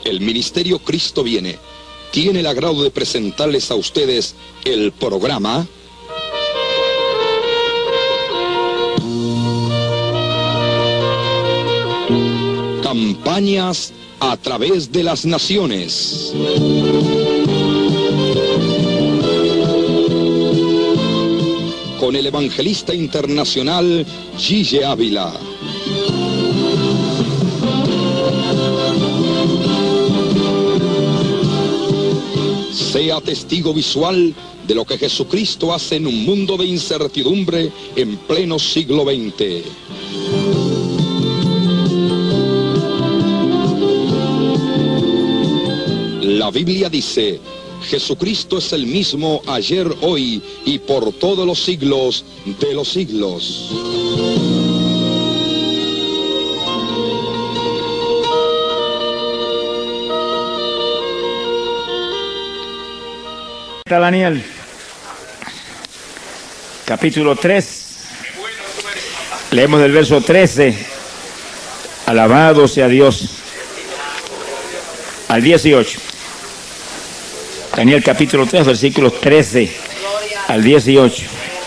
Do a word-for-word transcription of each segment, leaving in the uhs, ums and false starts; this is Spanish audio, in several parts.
El Ministerio Cristo Viene tiene el agrado de presentarles a ustedes el programa Campañas a través de las naciones. Con el evangelista internacional Gille Ávila. Sea testigo visual de lo que Jesucristo hace en un mundo de incertidumbre en pleno siglo veinte. La Biblia dice: Jesucristo es el mismo ayer, hoy y por todos los siglos de los siglos. Daniel, capítulo tres, leemos del verso trece, alabado sea Dios, al dieciocho. Daniel capítulo tres, versículos trece al dieciocho.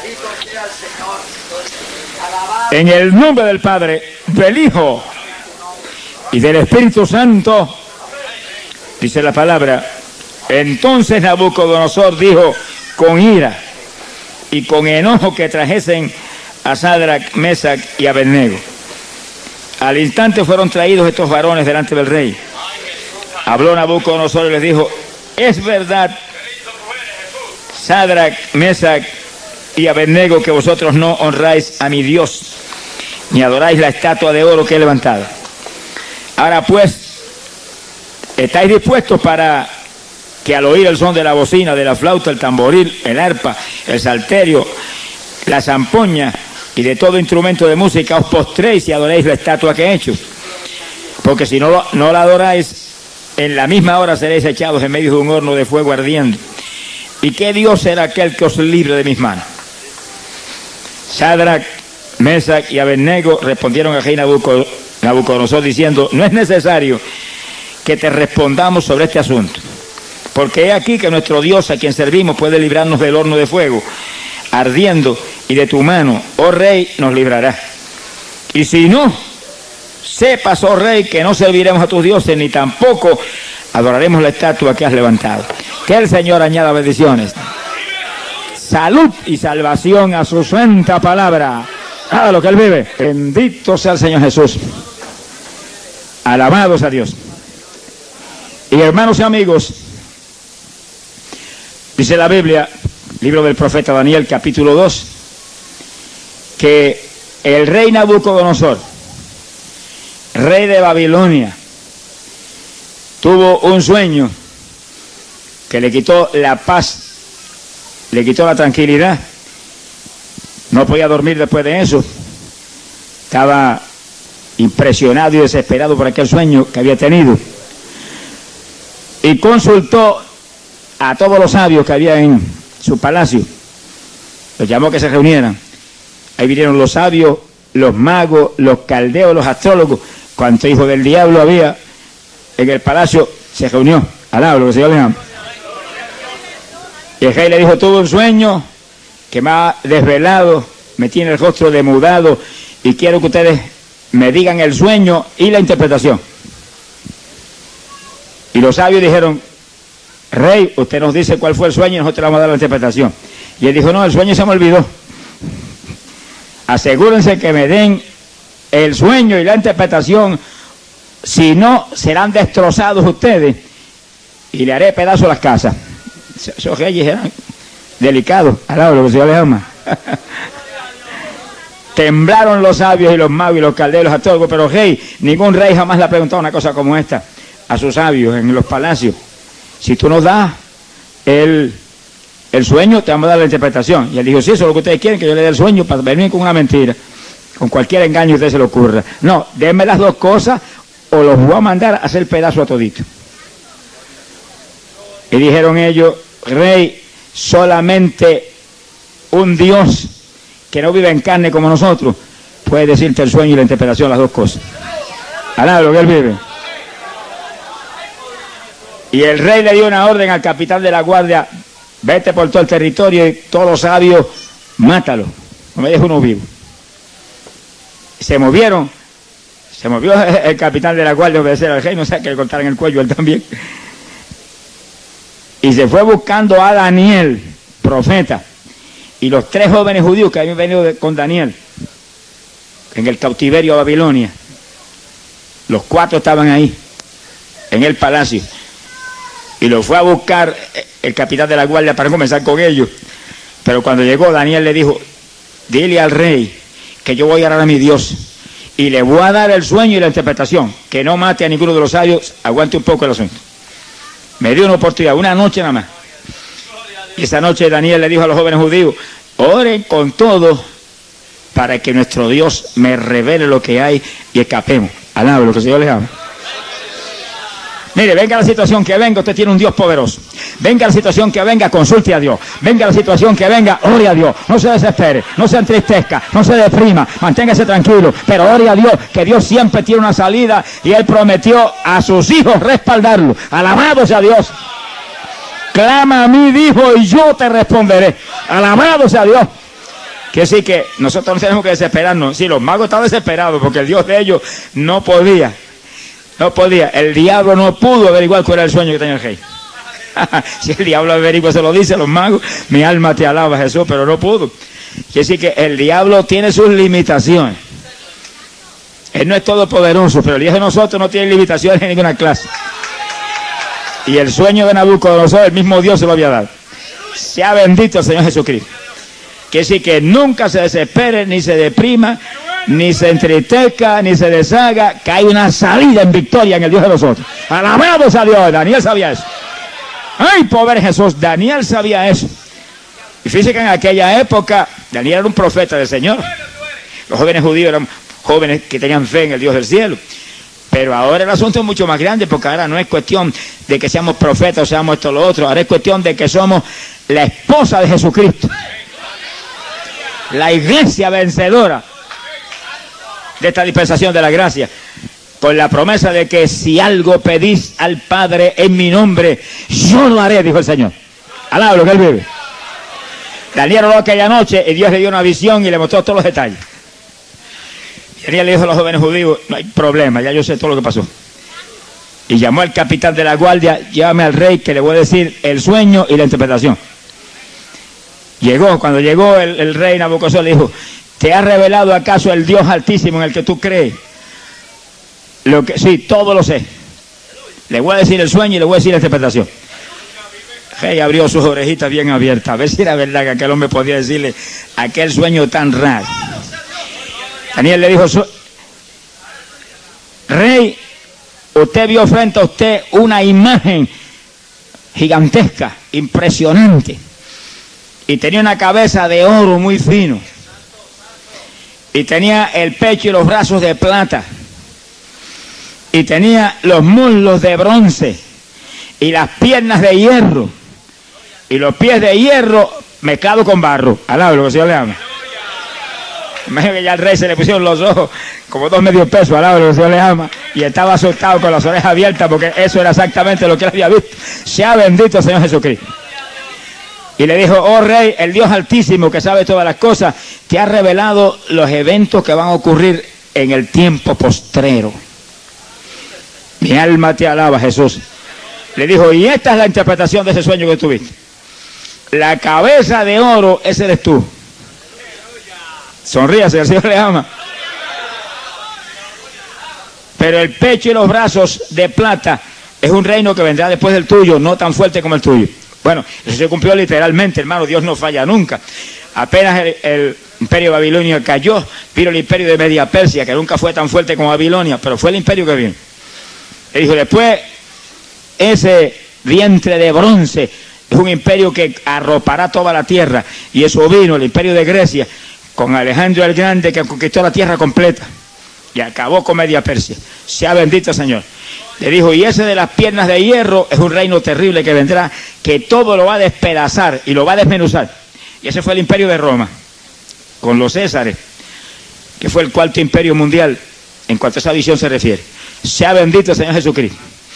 En el nombre del Padre, del Hijo y del Espíritu Santo, dice la palabra. Entonces Nabucodonosor dijo con ira y con enojo que trajesen a Sadrach, Mesach y Abednego. Al instante fueron traídos estos varones delante del rey. Habló Nabucodonosor y les dijo: es verdad, Sadrach, Mesach y Abednego, que vosotros no honráis a mi Dios, ni adoráis la estatua de oro que he levantado. Ahora pues, ¿estáis dispuestos para que al oír el son de la bocina, de la flauta, el tamboril, el arpa, el salterio, la zampoña y de todo instrumento de música os postréis y adoréis la estatua que he hecho? Porque si no, no la adoráis, en la misma hora seréis echados en medio de un horno de fuego ardiendo. ¿Y qué Dios será aquel que os libre de mis manos? Sadrach, Mesach y Abednego respondieron a rey Nabucodonosor diciendo: no es necesario que te respondamos sobre este asunto, porque he aquí que nuestro Dios, a quien servimos, puede librarnos del horno de fuego ardiendo, y de tu mano, oh rey, nos librará. Y si no, sepas, oh rey, que no serviremos a tus dioses, ni tampoco adoraremos la estatua que has levantado. Que el Señor añada bendiciones, salud y salvación a su santa palabra. A lo que Él vive. Bendito sea el Señor Jesús. Alabados a Dios. Y hermanos y amigos, dice la Biblia, libro del profeta Daniel, capítulo dos, que el rey Nabucodonosor, rey de Babilonia, tuvo un sueño que le quitó la paz, le quitó la tranquilidad. No podía dormir después de eso. Estaba impresionado y desesperado por aquel sueño que había tenido. Y consultó a todos los sabios que había en su palacio. Los llamó a que se reunieran. Ahí vinieron los sabios, los magos, los caldeos, los astrólogos. Cuánto hijo del diablo había en el palacio, se reunió. Alaba lo que el Señor le llama. Y el rey le dijo: tuve un sueño que me ha desvelado, me tiene el rostro demudado, y quiero que ustedes me digan el sueño y la interpretación. Y los sabios dijeron: rey, usted nos dice cuál fue el sueño y nosotros le vamos a dar la interpretación. Y él dijo: no, el sueño se me olvidó. Asegúrense que me den el sueño y la interpretación, si no serán destrozados ustedes y le haré pedazo a las casas. Esos reyes eran delicados, alaba lo que el Señor les ama. Temblaron los sabios y los magos y los caldeos, los astrólogos, pero rey, ningún rey jamás le ha preguntado una cosa como esta a sus sabios en los palacios. Si tú nos das el, el sueño, te vamos a dar la interpretación. Y él dijo: sí, eso es lo que ustedes quieren, que yo le dé el sueño para venir con una mentira, con cualquier engaño que a ustedes se le ocurra. No, denme las dos cosas o los voy a mandar a hacer pedazo a todito. Y dijeron ellos: rey, solamente un Dios que no vive en carne como nosotros puede decirte el sueño y la interpretación, las dos cosas. Alaba lo que Él vive. Y el rey le dio una orden al capitán de la guardia: vete por todo el territorio y todos los sabios, mátalo, no me dejes uno vivo. Se movieron, se movió el capitán de la guardia a obedecer al rey, no sé, que le cortaran el cuello él también. Y se fue buscando a Daniel, profeta, y los tres jóvenes judíos que habían venido de, con Daniel en el cautiverio a Babilonia. Los cuatro estaban ahí, en el palacio. Y lo fue a buscar el capitán de la guardia para comenzar con ellos. Pero cuando llegó, Daniel le dijo: dile al rey que yo voy a orar a mi Dios y le voy a dar el sueño y la interpretación, que no mate a ninguno de los sabios, aguante un poco el asunto. Me dio una oportunidad, una noche nada más. Y esa noche Daniel le dijo a los jóvenes judíos: oren con todo para que nuestro Dios me revele lo que hay y escapemos. Alaba lo que el Señor les ama. Mire, venga la situación que venga, usted tiene un Dios poderoso. Venga la situación que venga, consulte a Dios. Venga la situación que venga, ore a Dios. No se desespere, no se entristezca, no se deprima, manténgase tranquilo, pero ore a Dios, que Dios siempre tiene una salida y Él prometió a sus hijos respaldarlo. Alabado sea Dios. Clama a mí, dijo, y yo te responderé. Alabado sea Dios. Que sí, que nosotros no tenemos que desesperarnos. Sí, los magos estaban desesperados porque el Dios de ellos no podía. No podía, el diablo no pudo averiguar cuál era el sueño que tenía el rey. Si el diablo averigua, se lo dice a los magos: mi alma te alaba, Jesús, pero no pudo. Quiere decir que el diablo tiene sus limitaciones. Él no es todopoderoso, pero el Dios de nosotros no tiene limitaciones en ninguna clase. Y el sueño de Nabucodonosor, el mismo Dios se lo había dado. Sea bendito el Señor Jesucristo. Quiere decir que nunca se desespere, ni se deprima, ni se entristezca, ni se deshaga, que hay una salida en victoria en el Dios de nosotros. Alabados a Dios. Daniel sabía eso. Ay, pobre Jesús, Daniel sabía eso. Y fíjense que en aquella época Daniel era un profeta del Señor. Los jóvenes judíos eran jóvenes que tenían fe en el Dios del cielo. Pero ahora el asunto es mucho más grande, porque ahora no es cuestión de que seamos profetas o seamos esto o lo otro. Ahora es cuestión de que somos la esposa de Jesucristo, la iglesia vencedora de esta dispensación de la gracia, con la promesa de que si algo pedís al Padre en mi nombre, yo lo haré, dijo el Señor. Alaba lo que Él vive. Daniel oró aquella noche y Dios le dio una visión y le mostró todos los detalles. Y Daniel le dijo a los jóvenes judíos: no hay problema, ya yo sé todo lo que pasó. Y llamó al capitán de la guardia: llévame al rey, que le voy a decir el sueño y la interpretación. Llegó, cuando llegó el, el rey Nabucodonosor le dijo: ¿te ha revelado acaso el Dios Altísimo en el que tú crees? Lo que, sí, todo lo sé. Le voy a decir el sueño y le voy a decir la interpretación. El rey abrió sus orejitas bien abiertas, a ver si era verdad que aquel hombre podía decirle aquel sueño tan raro. Daniel le dijo: rey, usted vio frente a usted una imagen gigantesca, impresionante, y tenía una cabeza de oro muy fino. Y tenía el pecho y los brazos de plata. Y tenía los muslos de bronce. Y las piernas de hierro. Y los pies de hierro mezclados con barro. Alaba lo que el Señor le ama. Imagínate que ya al rey se le pusieron los ojos como dos medio pesos. Alaba lo que el Señor le ama. Y estaba asustado con las orejas abiertas, porque eso era exactamente lo que él había visto. Sea bendito el Señor Jesucristo. Y le dijo: oh rey, el Dios Altísimo, que sabe todas las cosas, te ha revelado los eventos que van a ocurrir en el tiempo postrero. Mi alma te alaba, Jesús. Le dijo: y esta es la interpretación de ese sueño que tuviste. La cabeza de oro, ese eres tú. Sonríase, el Señor le ama. Pero el pecho y los brazos de plata es un reino que vendrá después del tuyo, no tan fuerte como el tuyo. Bueno, eso se cumplió literalmente, hermano. Dios no falla nunca. Apenas el, el imperio babilonio cayó, vino el imperio de Media Persia, que nunca fue tan fuerte como Babilonia, pero fue el imperio que vino. Le dijo: después, ese vientre de bronce es un imperio que arropará toda la tierra. Y eso vino, el imperio de Grecia, con Alejandro el Grande, que conquistó la tierra completa y acabó con Media Persia. Sea bendito, Señor. Le dijo: y ese de las piernas de hierro es un reino terrible que vendrá, que todo lo va a despedazar y lo va a desmenuzar. Y ese fue el imperio de Roma, con los Césares, que fue el cuarto imperio mundial en cuanto a esa visión se refiere. Sea bendito el Señor Jesucristo.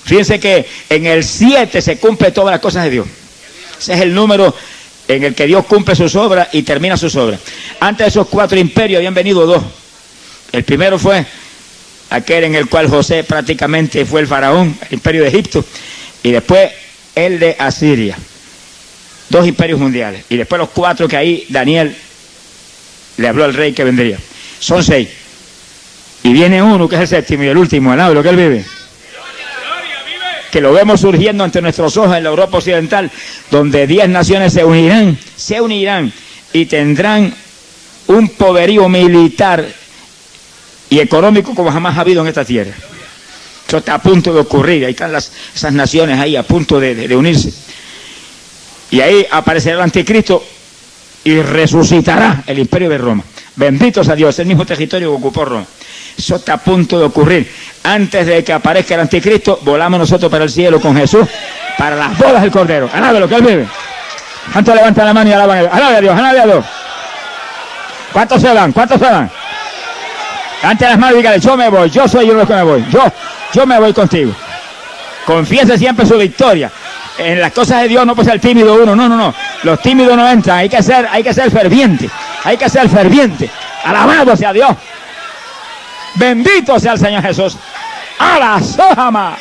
Fíjense que en el siete se cumple todas las cosas de Dios. Ese es el número en el que Dios cumple sus obras y termina sus obras. Antes de esos cuatro imperios habían venido dos. El primero fue aquel en el cual José prácticamente fue el faraón, el imperio de Egipto, y después el de Asiria. Dos imperios mundiales. Y después los cuatro que ahí Daniel le habló al rey que vendría. Son seis. Y viene uno que es el séptimo y el último, al lado de lo que él vive. Que lo vemos surgiendo ante nuestros ojos en la Europa occidental, donde diez naciones se unirán, se unirán y tendrán un poderío militar y económico como jamás ha habido en esta tierra. Eso está a punto de ocurrir. Ahí están las, esas naciones ahí a punto de, de, de unirse. Y ahí aparecerá el anticristo y resucitará el imperio de Roma. Benditos a Dios, el mismo territorio que ocupó Roma. Eso está a punto de ocurrir. Antes de que aparezca el anticristo, volamos nosotros para el cielo con Jesús, para las bodas del Cordero. Alabe lo que él vive. ¿Cuántos levantan la mano y alaban a Dios? Alabe a Dios, alabe a Dios. ¿Cuántos se van? ¿Cuántos se van? Ante las manos, dígale, yo me voy, yo soy uno de los que me voy. Yo, yo me voy contigo. Confiese siempre su victoria. En las cosas de Dios no puede ser tímido uno, no, no, no. Los tímidos no entran, hay que ser, hay que ser ferviente, hay que ser ferviente. Alabado sea Dios. Bendito sea el Señor Jesús. ¡Ala, Sojama!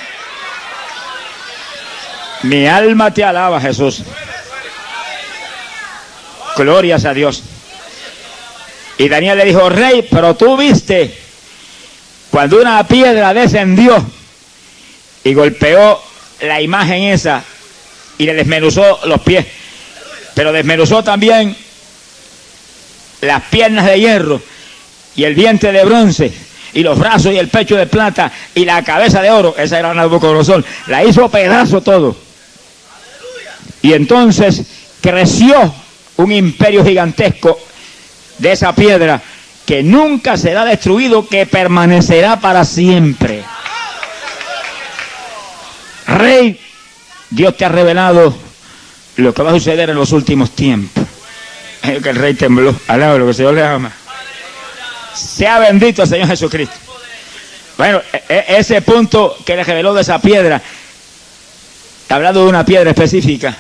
Mi alma te alaba, Jesús. Glorias a Dios. Y Daniel le dijo, rey, pero tú viste cuando una piedra descendió y golpeó la imagen esa y le desmenuzó los pies, pero desmenuzó también las piernas de hierro y el vientre de bronce y los brazos y el pecho de plata y la cabeza de oro. Esa era Nabucodonosor, la hizo pedazo todo. Y entonces creció un imperio gigantesco de esa piedra que nunca será destruido, que permanecerá para siempre. Rey, Dios te ha revelado lo que va a suceder en los últimos tiempos. Es que el rey tembló. Alaba lo que el Señor le ama. Sea bendito el Señor Jesucristo. Bueno, ese punto que le reveló de esa piedra, está hablando de una piedra específica.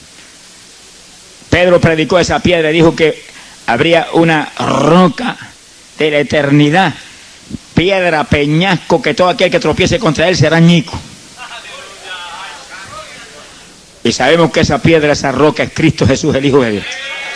Pedro predicó esa piedra y dijo que habría una roca de la eternidad, piedra, peñasco, que todo aquel que tropiece contra él será añico. Y sabemos que esa piedra, esa roca es Cristo Jesús, el Hijo de Dios.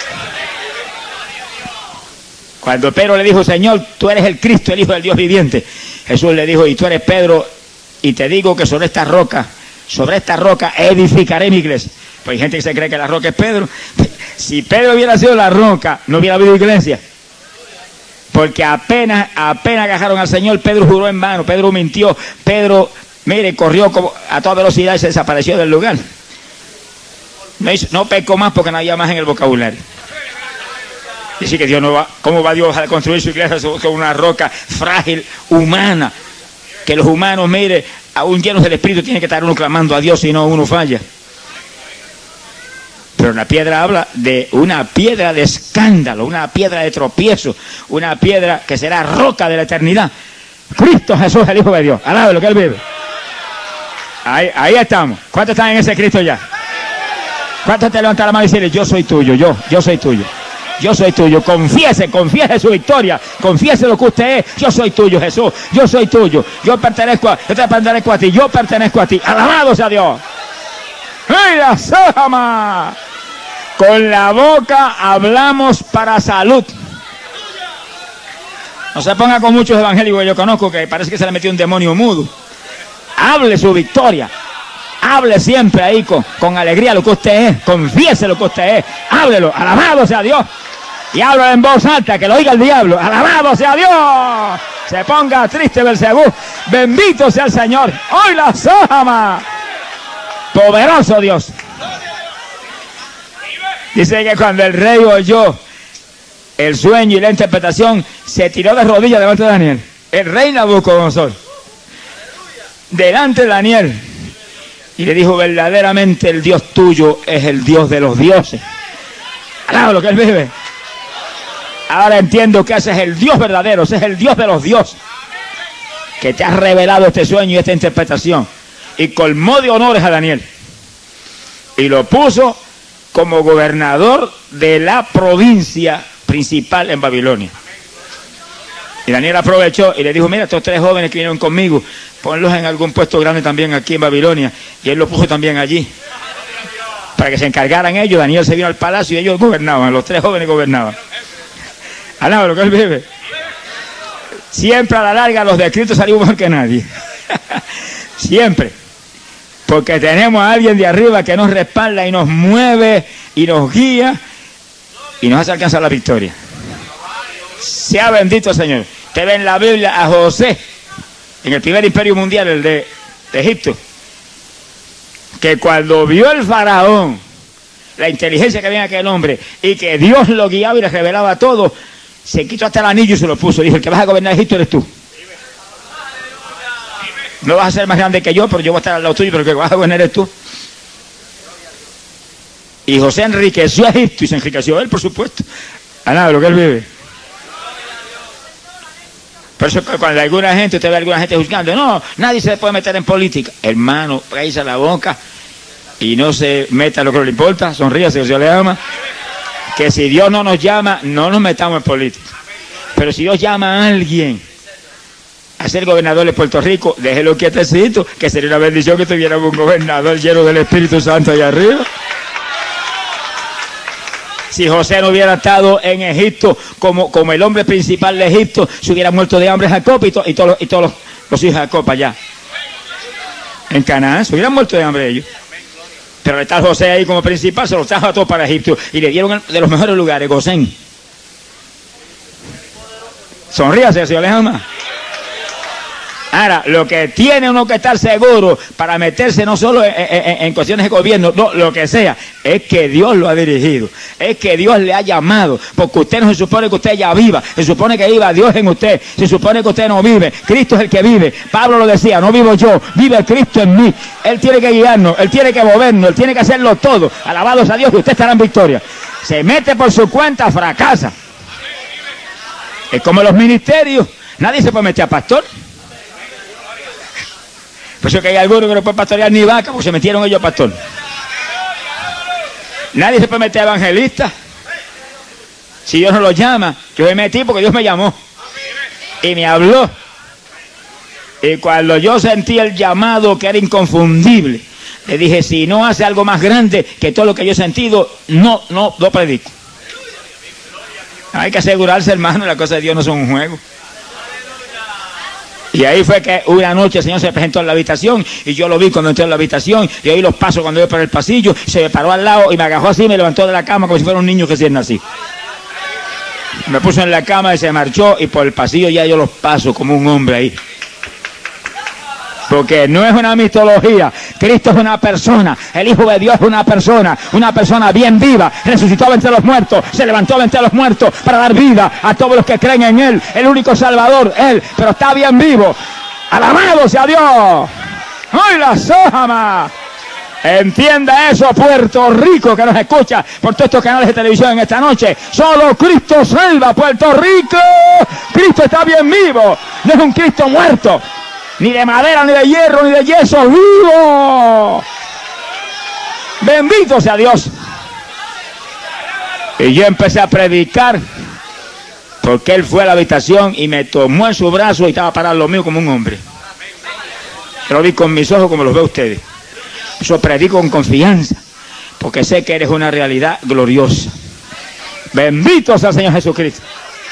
Cuando Pedro le dijo, Señor, tú eres el Cristo, el Hijo del Dios viviente, Jesús le dijo, y tú eres Pedro, y te digo que sobre esta roca, sobre esta roca edificaré mi iglesia. Pues hay gente que se cree que la roca es Pedro. Si Pedro hubiera sido la roca, no hubiera habido iglesia. Porque apenas, apenas agarraron al Señor, Pedro juró en vano, Pedro mintió, Pedro, mire, corrió como a toda velocidad y se desapareció del lugar. No, hizo, no pecó más porque no había más en el vocabulario. Dice que Dios no va, ¿cómo va Dios a construir su iglesia con una roca frágil, humana? Que los humanos, mire, aún llenos del Espíritu, tienen que estar uno clamando a Dios, si no uno falla. Pero la piedra habla de una piedra de escándalo, una piedra de tropiezo, una piedra que será roca de la eternidad. Cristo Jesús, el Hijo de Dios. Alaba lo que él vive. Ahí, ahí estamos. ¿Cuántos están en ese Cristo ya? ¿Cuántos te levantan la mano y dicen, yo soy tuyo, yo, yo soy tuyo? Yo soy tuyo. Confiese, confiese su victoria. Confiese lo que usted es. Yo soy tuyo, Jesús. Yo soy tuyo. Yo pertenezco a, yo te pertenezco a ti. Yo pertenezco a ti. Alabado sea Dios. ¡Mira, Sojama! Con la boca hablamos para salud. No se ponga con muchos evangélicos que yo conozco que parece que se le metió un demonio mudo. Hable su victoria. Hable siempre ahí con, con alegría lo que usted es. Confiese lo que usted es. Háblelo. Alabado sea Dios. Y háblalo en voz alta, que lo oiga el diablo. Alabado sea Dios. Se ponga triste Belcebú. Bendito sea el Señor. Hoy la Sojama. Poderoso Dios. Dice que cuando el rey oyó el sueño y la interpretación, se tiró de rodillas delante de Daniel. El rey Nabucodonosor. Delante de Daniel. Y le dijo, verdaderamente el Dios tuyo es el Dios de los dioses. Alaba lo que él vive. Ahora entiendo que ese es el Dios verdadero, ese es el Dios de los dioses, que te ha revelado este sueño y esta interpretación. y colmó de honores a Daniel. Y lo puso como gobernador de la provincia principal en Babilonia. Y Daniel aprovechó y le dijo, mira, estos tres jóvenes que vinieron conmigo, ponlos en algún puesto grande también aquí en Babilonia. Y él lo puso también allí, para que se encargaran ellos. Daniel se vino al palacio y ellos gobernaban, los tres jóvenes gobernaban. Alaba lo que él vive. Siempre a la larga los descritos salimos mejor que nadie. Siempre. Porque tenemos a alguien de arriba que nos respalda y nos mueve y nos guía y nos hace alcanzar la victoria. Sea bendito el Señor. Usted ve en la Biblia a José, en el primer imperio mundial, el de, de Egipto, que cuando vio el faraón, la inteligencia que había en aquel hombre, y que Dios lo guiaba y le revelaba todo, se quitó hasta el anillo y se lo puso. Dijo, el que vas a gobernar Egipto eres tú. No vas a ser más grande que yo, pero yo voy a estar al lado tuyo, pero el que vas a gobernar eres tú. Y José enriqueció a Egipto y se enriqueció él, por supuesto. A nada, lo que él vive. Por eso cuando hay alguna gente, usted ve a alguna gente juzgando, no, nadie se puede meter en política. Hermano, cállese la boca y no se meta en lo que no le importa, sonríase que Dios le ama. Que si Dios no nos llama, no nos metamos en política. Pero si Dios llama a alguien a ser gobernador de Puerto Rico, déjelo quietecito, que sería una bendición que tuviéramos un gobernador lleno del Espíritu Santo allá arriba. Si José no hubiera estado en Egipto como, como el hombre principal de Egipto, se hubiera muerto de hambre Jacob y, to, y, to, y todos los, los hijos de Jacob allá. En Canaán se hubieran muerto de hambre ellos. Pero está José ahí como principal, se los trajo a todos para Egipto y le dieron de los mejores lugares, Gosén. Sonríase, Señor les ama. Ahora, lo que tiene uno que estar seguro para meterse no solo en, en, en cuestiones de gobierno, no, lo que sea, es que Dios lo ha dirigido, es que Dios le ha llamado, porque usted no se supone que usted ya viva, se supone que viva Dios en usted, se supone que usted no vive, Cristo es el que vive. Pablo lo decía, no vivo yo, vive Cristo en mí. Él tiene que guiarnos, Él tiene que movernos, Él tiene que hacerlo todo. Alabados a Dios y usted estará en victoria. Se mete por su cuenta, fracasa. Es como los ministerios, nadie se puede meter a pastor. Por eso que hay algunos que no pueden pastorear ni vaca, porque se metieron ellos a pastor. Nadie se puede meter a evangelista. Si Dios no lo llama, yo me metí porque Dios me llamó. Y me habló. Y cuando yo sentí el llamado que era inconfundible, le dije, si no hace algo más grande que todo lo que yo he sentido, no, no, no predico. Hay que asegurarse, hermano, las cosas de Dios no son un juego. Y ahí fue que una noche el Señor se presentó en la habitación y yo lo vi cuando entré en la habitación y oí los pasos cuando iba por el pasillo, se me paró al lado y me agajó así y me levantó de la cama como si fuera un niño recién nacido. Me puso en la cama y se marchó y por el pasillo ya yo los paso como un hombre ahí. Porque no es una mitología, Cristo es una persona, el Hijo de Dios es una persona, una persona bien viva, resucitó entre los muertos, se levantó entre los muertos para dar vida a todos los que creen en Él, el único Salvador, Él, pero está bien vivo. Alabado sea Dios. ¡Ay, la sojama! Entienda eso, Puerto Rico, que nos escucha por todos estos canales de televisión en esta noche. Solo Cristo salva, Puerto Rico. Cristo está bien vivo, no es un Cristo muerto. Ni de madera, ni de hierro, ni de yeso, vivo. Bendito sea Dios. Y yo empecé a predicar, porque él fue a la habitación y me tomó en su brazo y estaba parado lo mío como un hombre. Yo lo vi con mis ojos como los ve ustedes. Yo predico con confianza, porque sé que eres una realidad gloriosa. Bendito sea el Señor Jesucristo.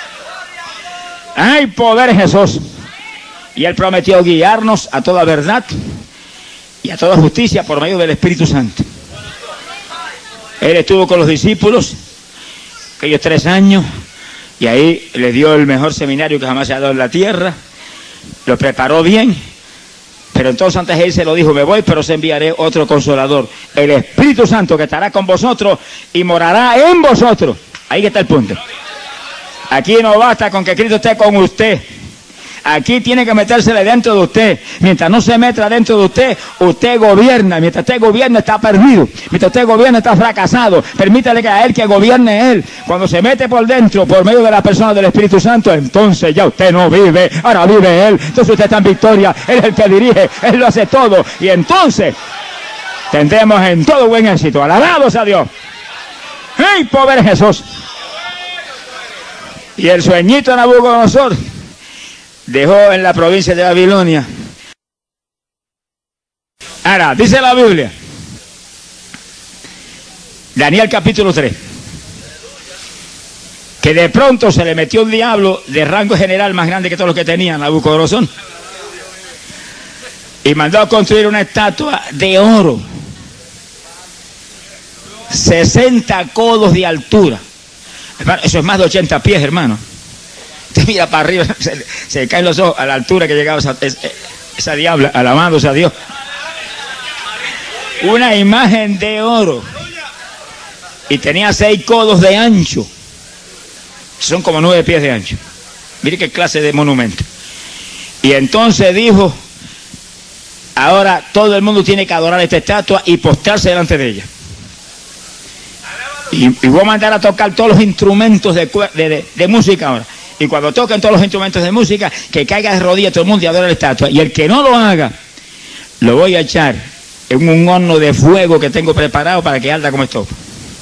Hay poder en Jesús. Y Él prometió guiarnos a toda verdad y a toda justicia por medio del Espíritu Santo. Él estuvo con los discípulos aquellos tres años y ahí les dio el mejor seminario que jamás se ha dado en la tierra. Lo preparó bien, pero entonces antes de él se lo dijo, me voy, pero os enviaré otro consolador, el Espíritu Santo, que estará con vosotros y morará en vosotros. Ahí está el punto. Aquí no basta con que Cristo esté con usted. Aquí tiene que metérsele dentro de usted. Mientras no se meta dentro de usted, usted gobierna. Mientras usted gobierna, está perdido. Mientras usted gobierna, está fracasado. Permítale que a él que gobierne él. Cuando se mete por dentro, por medio de la persona del Espíritu Santo, entonces ya usted no vive, ahora vive él. Entonces usted está en victoria, él es el que dirige, él lo hace todo. Y entonces tendremos en todo buen éxito. Alabados a Dios. ¡Hey, pobre Jesús! Y el sueñito de Nabucodonosor dejó en la provincia de Babilonia. Ahora, dice la Biblia, Daniel capítulo tres, que de pronto se le metió un diablo de rango general más grande que todos los que tenía Nabucodonosor, y mandó a construir una estatua de oro, sesenta codos de altura. Hermano, eso es más de ochenta pies, hermano. Usted mira para arriba, se, se le caen los ojos a la altura que llegaba esa, esa, esa diabla, alabándose a Dios. Una imagen de oro. Y tenía seis codos de ancho. Son como nueve pies de ancho. Mire qué clase de monumento. Y entonces dijo, ahora todo el mundo tiene que adorar esta estatua y postrarse delante de ella. Y, y voy a mandar a tocar todos los instrumentos de, de, de, de música ahora. Y cuando toquen todos los instrumentos de música, que caiga de rodillas todo el mundo y adore la estatua. Y el que no lo haga, lo voy a echar en un horno de fuego que tengo preparado para que arda como estopa.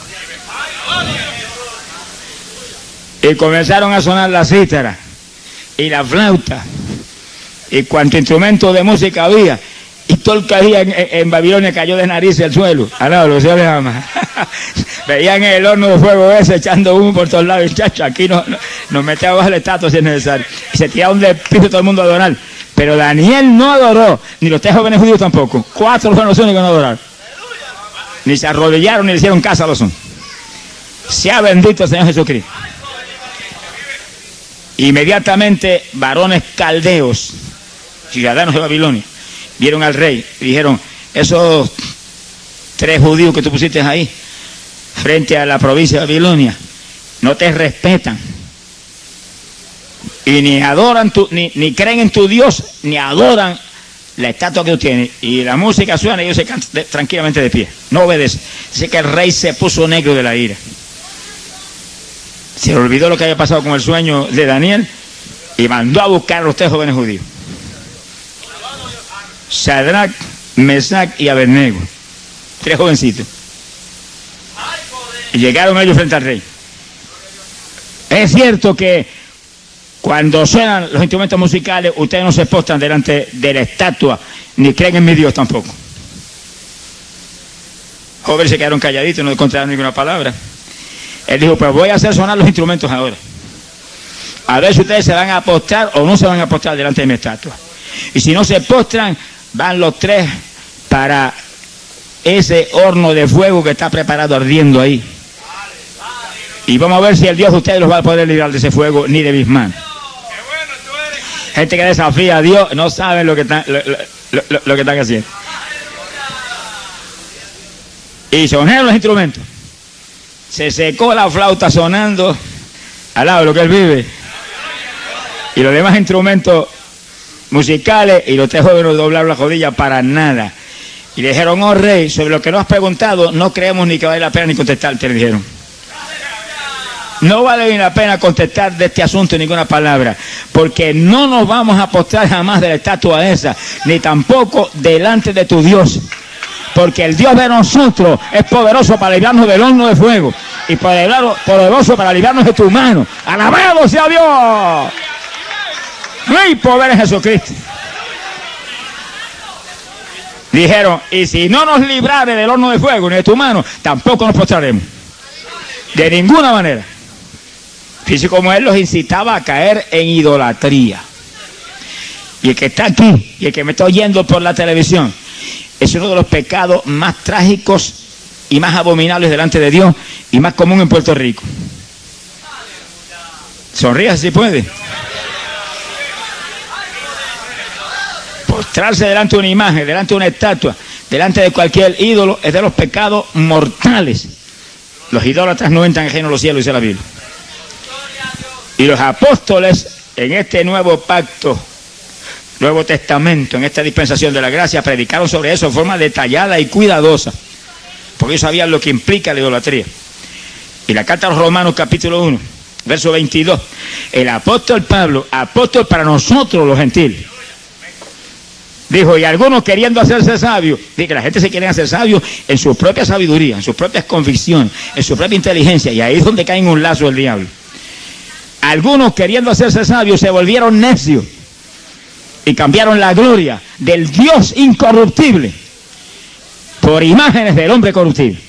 Y comenzaron a sonar la cítara y la flauta y cuanto instrumento de música había. Y todo el que había en, en Babilonia cayó de nariz al suelo. Alá, lo que se llama. Veían el horno de fuego ese echando humo por todos lados. Y chacho, aquí no, no, nos metíamos bajo el estatua si es necesario. Y se tiraron de piso todo el mundo a adorar. Pero Daniel no adoró, ni los tres jóvenes judíos tampoco. Cuatro fueron los únicos que no adoraron. Ni se arrodillaron ni le hicieron caso a los son. Sea bendito el Señor Jesucristo. Inmediatamente varones caldeos, ciudadanos de Babilonia, vieron al rey y dijeron, esos tres judíos que tú pusiste ahí, frente a la provincia de Babilonia, no te respetan. Y ni adoran, tu, ni, ni creen en tu Dios, ni adoran la estatua que tú tienes. Y la música suena y ellos se cantan de, tranquilamente de pie. No obedece. Dice que el rey se puso negro de la ira. Se le olvidó lo que había pasado con el sueño de Daniel y mandó a buscar a los tres jóvenes judíos. Sadrach, Mesach y Abednego. Tres jovencitos. Y llegaron ellos frente al rey. Es cierto que cuando suenan los instrumentos musicales, ustedes no se postran delante de la estatua, ni creen en mi Dios tampoco. Jóvenes se quedaron calladitos, no encontraron ninguna palabra. Él dijo, pues voy a hacer sonar los instrumentos ahora. A ver si ustedes se van a postrar o no se van a postrar delante de mi estatua. Y si no se postran, van los tres para ese horno de fuego que está preparado ardiendo ahí. Y vamos a ver si el Dios de ustedes los va a poder librar de ese fuego, ni de mis manos. Gente que desafía a Dios no saben lo que están, lo, lo, lo, lo que están haciendo. Y sonaron los instrumentos. Se secó la flauta sonando al lado de lo que él vive. Y los demás instrumentos musicales y los tres jóvenes doblaron la rodilla para nada. Y le dijeron, oh rey, sobre lo que nos has preguntado, no creemos ni que vale la pena ni contestarte, le dijeron. No vale ni la pena contestar de este asunto ninguna palabra, porque no nos vamos a postrar jamás de la estatua esa, ni tampoco delante de tu Dios. Porque el Dios de nosotros es poderoso para librarnos del horno de fuego y poderoso para librarnos de tu mano. ¡Alabado sea Dios! ¡Ay, poder en Jesucristo! Dijeron, y si no nos librare del horno de fuego ni de tu mano, tampoco nos postraremos. De ninguna manera. Fíjese cómo él los incitaba a caer en idolatría. Y el que está aquí, y el que me está oyendo por la televisión, es uno de los pecados más trágicos y más abominables delante de Dios y más común en Puerto Rico. Sonríase si puede. Postrarse delante de una imagen, delante de una estatua, delante de cualquier ídolo, es de los pecados mortales. Los idólatras no entran ajenos a los cielos, dice la Biblia. Y los apóstoles en este nuevo pacto Nuevo Testamento, en esta dispensación de la gracia, predicaron sobre eso de forma detallada y cuidadosa, porque ellos sabían lo que implica la idolatría. Y la carta a los Romanos, capítulo uno, verso veintidós, el apóstol Pablo, apóstol para nosotros los gentiles, dijo, y algunos queriendo hacerse sabios, dice que la gente se quiere hacer sabios en su propia sabiduría, en sus propias convicciones, en su propia inteligencia, y ahí es donde cae en un lazo del diablo. Algunos queriendo hacerse sabios se volvieron necios y cambiaron la gloria del Dios incorruptible por imágenes del hombre corruptible.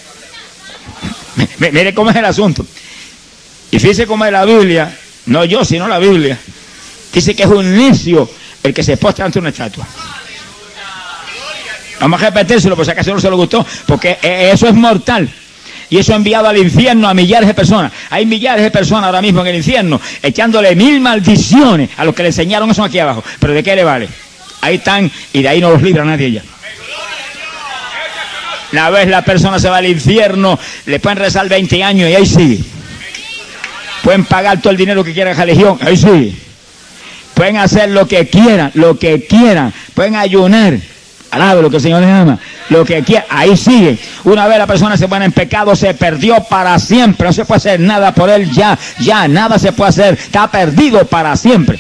Mire cómo es el asunto. Y fíjese cómo es la Biblia, no yo, sino la Biblia. Dice que es un necio el que se postra ante una estatua. Vamos a repetírselo por si acaso no se lo gustó, porque eso es mortal. Y eso ha enviado al infierno a millares de personas. Hay millares de personas ahora mismo en el infierno echándole mil maldiciones a los que le enseñaron eso aquí abajo. Pero ¿de qué le vale? Ahí están y de ahí no los libra nadie ya. Una vez la persona se va al infierno, le pueden rezar veinte años y ahí sigue. Pueden pagar todo el dinero que quiera la religión, ahí sigue. Pueden hacer lo que quieran, lo que quieran. Pueden ayunar. Alabe lo que el Señor les ama. Lo que quiera, ahí sigue. Una vez la persona se pone en pecado, se perdió para siempre. No se puede hacer nada por él ya. Ya, nada se puede hacer. Está perdido para siempre.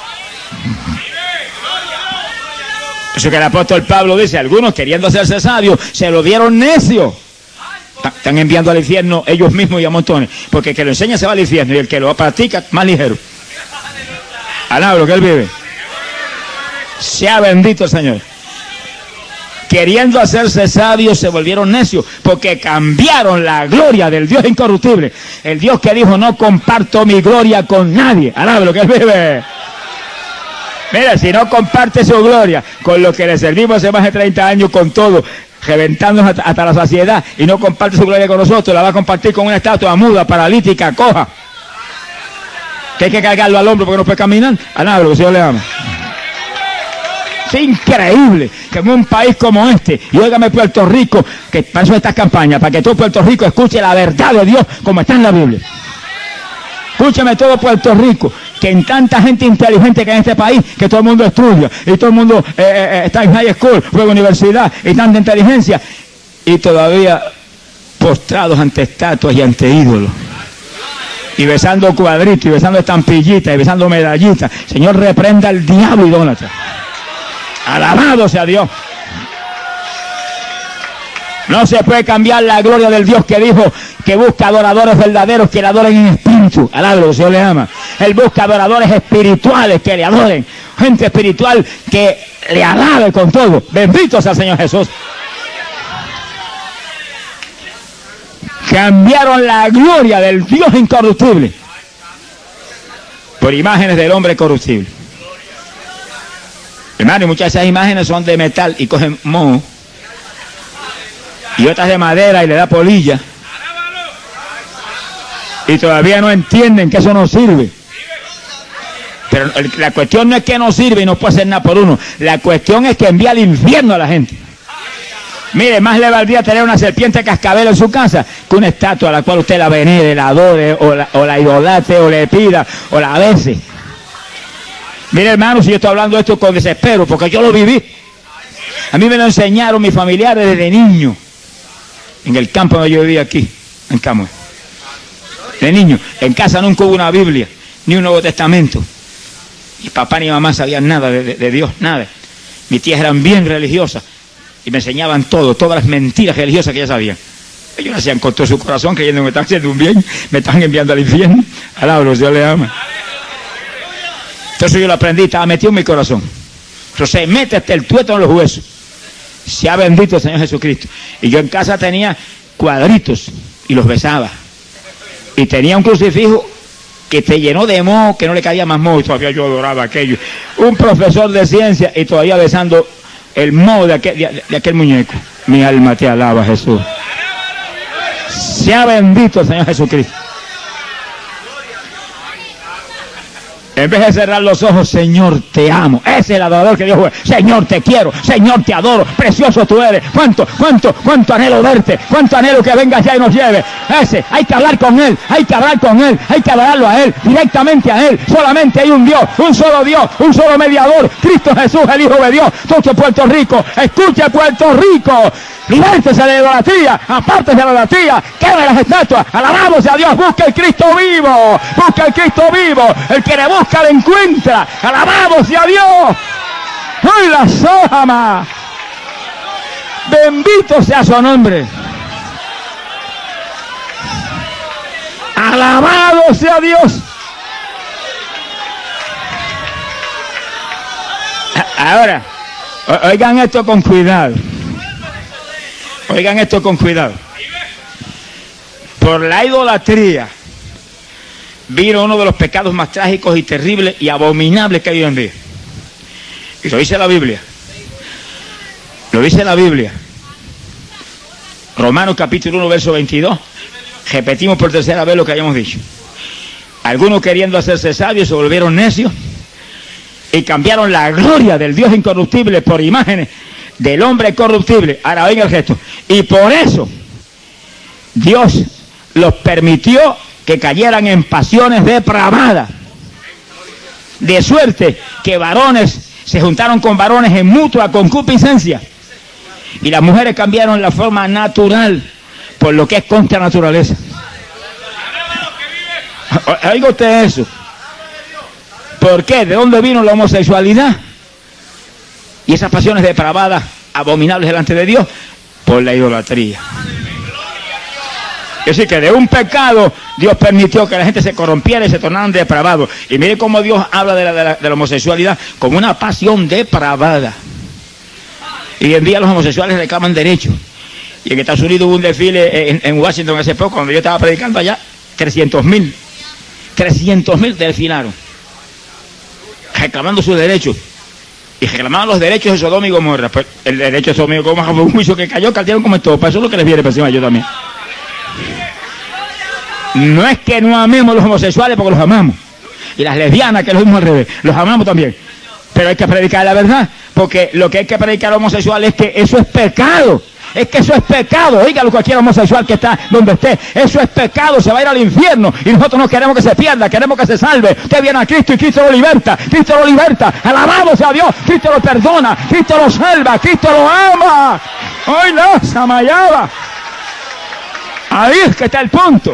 Eso que el apóstol Pablo dice, algunos queriendo hacerse sabios, se lo dieron necio. Están enviando al infierno ellos mismos y a montones. Porque el que lo enseña se va al infierno y el que lo practica, más ligero. Alabe lo que él vive. Sea bendito el Señor. Queriendo hacerse sabios, se volvieron necios, porque cambiaron la gloria del Dios incorruptible. El Dios que dijo, no comparto mi gloria con nadie. Alabe lo que él vive. Mira, si no comparte su gloria con lo que le servimos hace más de treinta años, con todo, reventándonos hasta, hasta la saciedad, y no comparte su gloria con nosotros, la va a compartir con una estatua muda, paralítica, coja, que hay que cargarlo al hombro porque no puede caminar. Alabe lo que el Señor le ama. Es increíble que en un país como este, y óigame Puerto Rico, que para eso estas campañas, para que todo Puerto Rico escuche la verdad de Dios como está en la Biblia. Escúchame todo Puerto Rico, que en tanta gente inteligente que hay en este país, que todo el mundo estudia, y todo el mundo eh, eh, está en high school, luego universidad, y tanta inteligencia, y todavía postrados ante estatuas y ante ídolos. Y besando cuadritos, y besando estampillitas, y besando medallitas. Señor, reprenda al diablo idólatra. Alabado sea Dios. No se puede cambiar la gloria del Dios que dijo que busca adoradores verdaderos que le adoren en espíritu. Alabado, el Señor le ama. Él busca adoradores espirituales que le adoren. Gente espiritual que le alabe con todo. Bendito sea el Señor Jesús. Cambiaron la gloria del Dios incorruptible por imágenes del hombre corruptible. Hermano, y muchas de esas imágenes son de metal y cogen moho, y otras de madera y le da polilla, y todavía no entienden que eso no sirve. Pero la cuestión no es que no sirve y no puede hacer nada por uno, la cuestión es que envía al infierno a la gente. Mire, más le valdría tener una serpiente cascabel en su casa que una estatua a la cual usted la venere, la adore, o la, o la idolatre, o le pida, o la bese. Mire, hermano, si yo estoy hablando de esto con desespero, porque yo lo viví. A mí me lo enseñaron mis familiares desde niño, en el campo donde yo vivía aquí, en Camuy. De niño, en casa nunca hubo una Biblia, ni un Nuevo Testamento. Y papá ni mamá sabían nada de, de, de Dios, nada. Mis tías eran bien religiosas y me enseñaban todo, todas las mentiras religiosas que ellas sabían. Ellos lo hacían con todo su corazón, creyendo que me estaban haciendo un bien, me estaban enviando al infierno. Alabro, Dios le ama. Entonces yo lo aprendí, estaba metido en mi corazón. Entonces métete el tueto en los huesos. Sea bendito el Señor Jesucristo. Y yo en casa tenía cuadritos y los besaba. Y tenía un crucifijo que te llenó de moho, que no le cabía más moho, y todavía yo adoraba aquello. Un profesor de ciencia y todavía besando el moho de aquel, de, de aquel muñeco. Mi alma te alaba, Jesús. Sea bendito el Señor Jesucristo. En vez de cerrar los ojos, Señor, te amo. Ese es el adorador que Dios fue. Señor, te quiero. Señor, te adoro. Precioso tú eres. Cuánto, cuánto, cuánto anhelo verte. Cuánto anhelo que vengas ya y nos lleve. Ese, hay que hablar con Él. Hay que hablar con Él. Hay que adorarlo a Él. Directamente a Él. Solamente hay un Dios. Un solo Dios. Un solo mediador. Cristo Jesús, el Hijo de Dios. Escuche Puerto Rico. Escuche Puerto Rico. Libértese de la idolatría. Apártese de la idolatría. Queme las estatuas. Alabamos a Dios. Busca el Cristo vivo. Busca el Cristo vivo. El que le busca le encuentra. Alabamos a Dios. ¡Ay, la sojama! Bendito sea su nombre. Alabado sea Dios. Ahora, oigan esto con cuidado. Oigan esto con cuidado. Por la idolatría vino uno de los pecados más trágicos y terribles y abominables que hay hoy en día. Y lo dice la Biblia. Lo dice la Biblia. Romanos capítulo uno, verso veintidós. Repetimos por tercera vez lo que habíamos dicho. Algunos queriendo hacerse sabios se volvieron necios y cambiaron la gloria del Dios incorruptible por imágenes del hombre corruptible. Ahora oigan el gesto. Y por eso Dios los permitió que cayeran en pasiones depravadas, de suerte que varones se juntaron con varones en mutua concupiscencia, y las mujeres cambiaron la forma natural por lo que es contra naturaleza. Oiga usted eso. ¿Por qué? ¿De dónde vino la homosexualidad? Y esas pasiones depravadas, abominables delante de Dios, por la idolatría. Es decir, que de un pecado Dios permitió que la gente se corrompiera y se tornaran depravados. Y mire cómo Dios habla de la, de la, de la homosexualidad como una pasión depravada. Y hoy en día los homosexuales reclaman derechos. Y en Estados Unidos hubo un desfile en, en Washington hace poco, cuando yo estaba predicando allá, trescientos mil. trescientos mil desfilaron, reclamando sus derechos. Y reclamaban los derechos de Sodoma y Gomorra. Pues el derecho de Sodoma y Gomorra fue un juicio que cayó, caldieron como todo. Para eso es lo que les viene por encima yo también. No es que no amemos a los homosexuales, porque los amamos. Y las lesbianas, que es lo mismo al revés, los amamos también. Pero hay que predicar la verdad, porque lo que hay que predicar a los homosexuales es que eso es pecado. Es que eso es pecado. Oígalo cualquier homosexual que está donde esté. Eso es pecado, se va a ir al infierno. Y nosotros no queremos que se pierda, queremos que se salve. Usted viene a Cristo y Cristo lo liberta. Cristo lo liberta. Alabado sea Dios. Cristo lo perdona. Cristo lo salva. Cristo lo ama. ¡Ay, la samayaba! Ahí es que está el punto.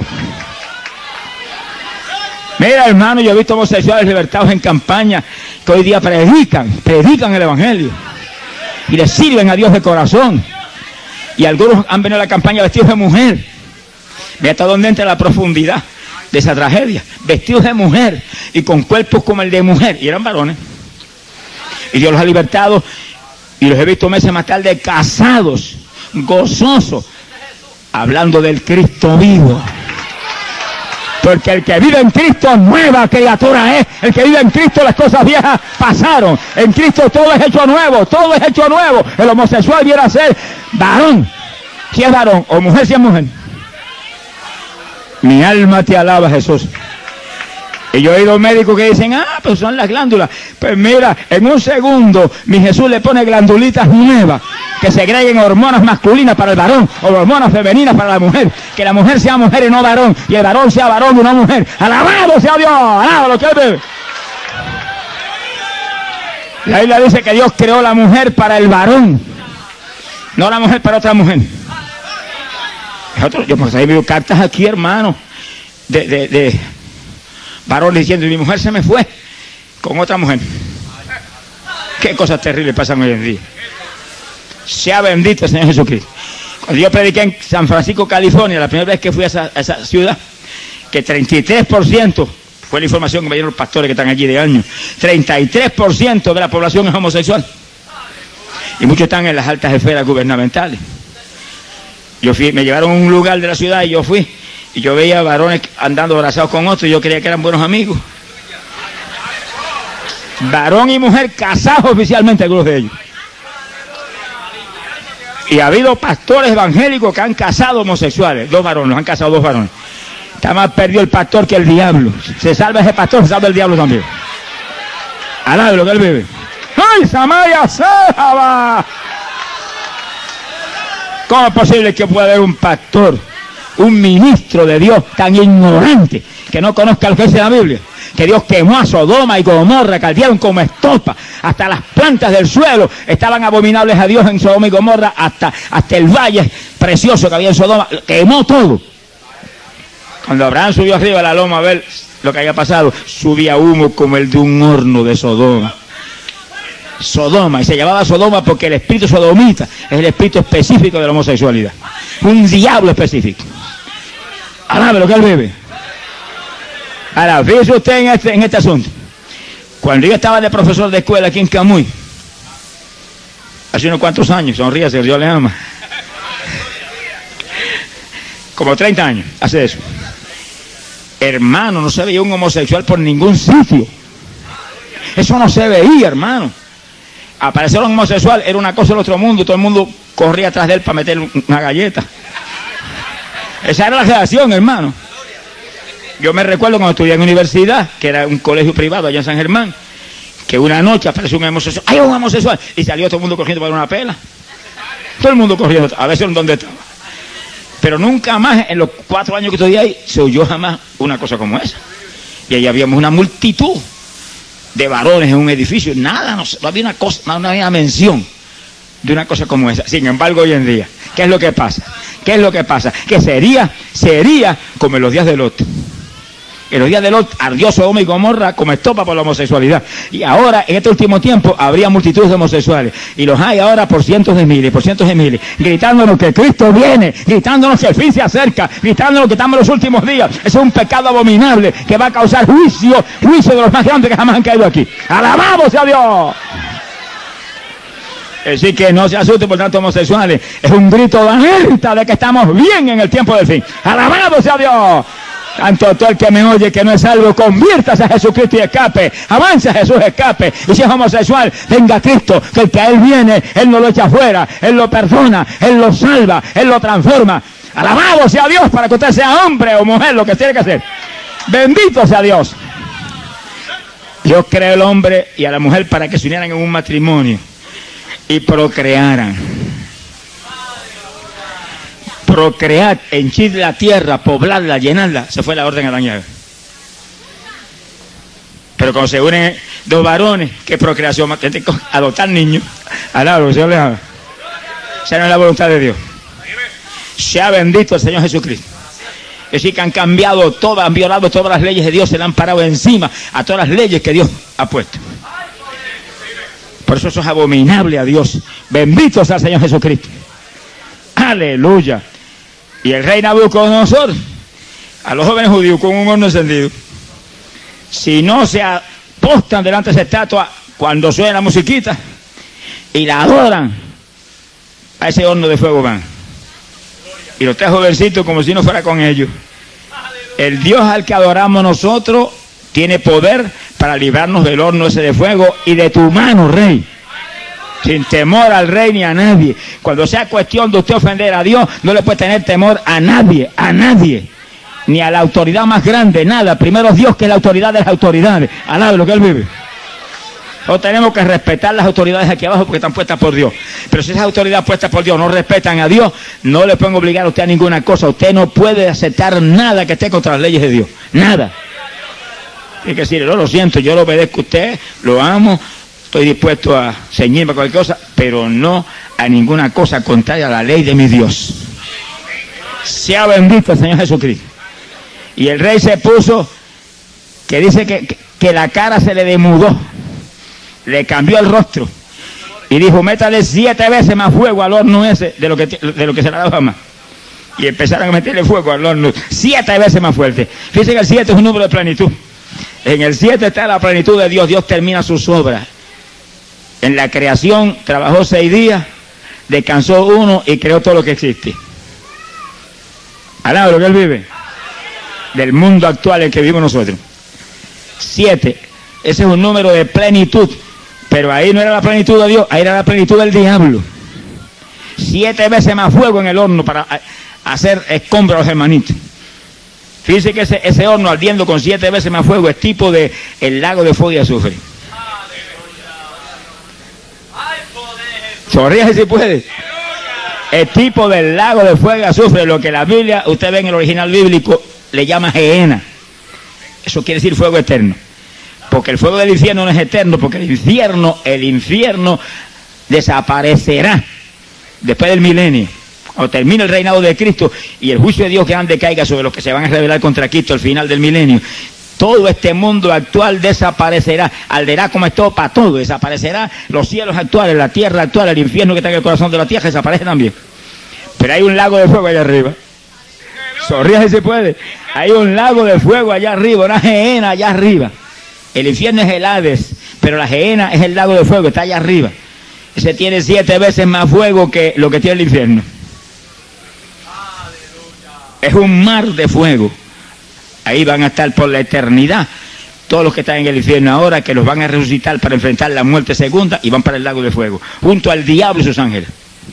Mira, hermano, yo he visto homosexuales libertados en campaña que hoy día predican, predican el evangelio y le sirven a Dios de corazón. Y algunos han venido a la campaña vestidos de mujer. Ve hasta dónde entra la profundidad de esa tragedia. Vestidos de mujer y con cuerpos como el de mujer. Y eran varones. Y Dios los ha libertado. Y los he visto meses más tarde casados, gozosos, hablando del Cristo vivo. Porque el que vive en Cristo, nueva criatura es. El que vive en Cristo, las cosas viejas pasaron. En Cristo todo es hecho nuevo, todo es hecho nuevo. El homosexual viene a ser varón. Si es varón, o mujer si es mujer. Mi alma te alaba, Jesús. Y yo he oído médicos que dicen, ah, pues son las glándulas. Pues mira, en un segundo, mi Jesús le pone glandulitas nuevas que segreguen hormonas masculinas para el varón o hormonas femeninas para la mujer. Que la mujer sea mujer y no varón, y el varón sea varón y no mujer. ¡Alabado sea Dios! ¡Alabado lo que es! La Biblia dice que Dios creó la mujer para el varón, no la mujer para otra mujer. Yo pues ahí veo cartas aquí, hermano, de... de, de varón diciendo, mi mujer se me fue con otra mujer. Qué cosas terribles pasan hoy en día. Sea bendito el Señor Jesucristo. Cuando yo prediqué en San Francisco, California, la primera vez que fui a esa, a esa ciudad, que treinta y tres por ciento, fue la información que me dieron los pastores que están allí de años, treinta y tres por ciento de la población es homosexual. Y muchos están en las altas esferas gubernamentales. Yo fui, me llevaron a un lugar de la ciudad y yo fui. Y yo veía varones andando abrazados con otros y yo creía que eran buenos amigos. Varón y mujer casados oficialmente, algunos de ellos. Y ha habido pastores evangélicos que han casado homosexuales. Dos varones, han casado dos varones. Está más perdido el pastor que el diablo. Se salva ese pastor, se salva el diablo también. Alabe lo que él vive. ¡Ay, Samaya Sahaba! ¿Cómo es posible que pueda haber un pastor, un ministro de Dios tan ignorante que no conozca lo que dice la Biblia? Que Dios quemó a Sodoma y Gomorra, cayeron como estopa, hasta las plantas del suelo estaban abominables a Dios en Sodoma y Gomorra, hasta, hasta el valle precioso que había en Sodoma, quemó todo. Cuando Abraham subió arriba a la loma a ver lo que había pasado, subía humo como el de un horno de Sodoma. Sodoma, y se llamaba Sodoma porque el espíritu sodomita es el espíritu específico de la homosexualidad, un diablo específico. Alabe lo que él vive. Ahora, fíjese usted en este, en este asunto. Cuando yo estaba de profesor de escuela aquí en Camuy, hace unos cuantos años, sonríase, Dios le ama, como treinta años, hace eso. Hermano, no se veía un homosexual por ningún sitio. Eso no se veía, hermano. Aparecer un homosexual era una cosa del otro mundo, todo el mundo corría atrás de él para meterle una galleta. Esa era la reacción, hermano. Yo me recuerdo cuando estudié en universidad, que era un colegio privado allá en San Germán, que una noche apareció un homosexual, ¡ay, un homosexual! Y salió todo el mundo corriendo para una pela. Todo el mundo corriendo, a ver dónde estaba. Pero nunca más, en los cuatro años que estudié ahí, se oyó jamás una cosa como esa. Y ahí habíamos una multitud de varones en un edificio, nada, no, no había una cosa, no, no había mención de una cosa como esa. Sin embargo, hoy en día, ¿qué es lo que pasa? ¿Qué es lo que pasa? Que sería, sería como en los días de Lot. En los días de Lot ardió Sodoma y Gomorra como estopa por la homosexualidad. Y ahora, en este último tiempo, habría multitudes de homosexuales. Y los hay ahora por cientos de miles, por cientos de miles, gritándonos que Cristo viene, gritándonos que el fin se acerca, gritándonos que estamos en los últimos días. Ese es un pecado abominable que va a causar juicio, juicio de los más grandes que jamás han caído aquí. ¡Alabado sea Dios! Así que no se asusten por tanto homosexuales. Es un grito de alerta de que estamos bien en el tiempo del fin. ¡Alabado sea Dios! Tanto todo el que me oye que no es salvo, conviértase a Jesucristo y escape. Avance a Jesús, escape. Y si es homosexual, venga a Cristo, que el que a Él viene, Él no lo echa fuera, Él lo perdona, Él lo salva, Él lo transforma. Alabado sea Dios para que usted sea hombre o mujer, lo que tiene que hacer. Bendito sea Dios. Dios creó al hombre y a la mujer para que se unieran en un matrimonio y procrearan. Procrear, henchir la tierra, poblarla, llenarla, se fue la orden a Adán y Eva. Pero cuando se unen dos varones, ¿qué procreación? Adoptar niños. Alabado, Señor les ama. Esa no es la voluntad de Dios. Sea bendito el Señor Jesucristo. Es decir, que han cambiado todas, han violado todas las leyes de Dios, se le han parado encima a todas las leyes que Dios ha puesto. Por eso eso es abominable a Dios. Bendito sea el Señor Jesucristo. Aleluya. Y el rey Nabucodonosor, a los jóvenes judíos con un horno encendido, si no se apostan delante de esa estatua cuando suena la musiquita y la adoran, a ese horno de fuego van. Y los tres jovencitos como si no fuera con ellos. El Dios al que adoramos nosotros tiene poder para librarnos del horno ese de fuego y de tu mano, rey. Sin temor al rey ni a nadie. Cuando sea cuestión de usted ofender a Dios, no le puede tener temor a nadie, a nadie. Ni a la autoridad más grande, nada. Primero Dios, que es la autoridad de las autoridades. Alabe lo que Él vive. O tenemos que respetar las autoridades aquí abajo porque están puestas por Dios. Pero si esas autoridades puestas por Dios no respetan a Dios, no le pueden obligar a usted a ninguna cosa. Usted no puede aceptar nada que esté contra las leyes de Dios. Nada. Tiene que decirle, no, lo siento, yo lo obedezco a usted, lo amo. Estoy dispuesto a ceñirme a cualquier cosa, pero no a ninguna cosa contraria a la ley de mi Dios. Sea bendito el Señor Jesucristo. Y el rey se puso, que dice que, que, que la cara se le demudó, le cambió el rostro, y dijo, métale siete veces más fuego al horno ese de lo que, de lo que se le ha dado jamás. Y empezaron a meterle fuego al horno, siete veces más fuerte. Fíjense que el siete es un número de plenitud. En el siete está la plenitud de Dios. Dios termina sus obras. En la creación trabajó seis días, descansó uno y creó todo lo que existe. Alaba lo que Él vive. Del mundo actual en que vivimos nosotros. Siete. Ese es un número de plenitud. Pero ahí no era la plenitud de Dios, ahí era la plenitud del diablo. Siete veces más fuego en el horno para hacer escombros a los hermanitos. Fíjense que ese, ese horno ardiendo con siete veces más fuego es tipo de el lago de fuego y azufre. Sonríe si puede. El tipo del lago de fuego y azufre, lo que la Biblia, usted ve en el original bíblico, le llama Gehenna. Eso quiere decir fuego eterno. Porque el fuego del infierno no es eterno, porque el infierno, el infierno desaparecerá después del milenio. Cuando termine el reinado de Cristo y el juicio de Dios grande caiga sobre los que se van a rebelar contra Cristo al final del milenio, todo este mundo actual desaparecerá, arderá como estopa, todo desaparecerá, los cielos actuales, la tierra actual, el infierno que está en el corazón de la tierra desaparece también. Pero hay un lago de fuego allá arriba. Sonríe si se puede. Hay un lago de fuego allá arriba, una Gehenna allá arriba. El infierno es el Hades, pero la Gehenna es el lago de fuego, está allá arriba. Ese tiene siete veces más fuego que lo que tiene el infierno. Es un mar de fuego. Ahí van a estar por la eternidad todos los que están en el infierno ahora, que los van a resucitar para enfrentar la muerte segunda y van para el lago de fuego, junto al diablo y sus ángeles.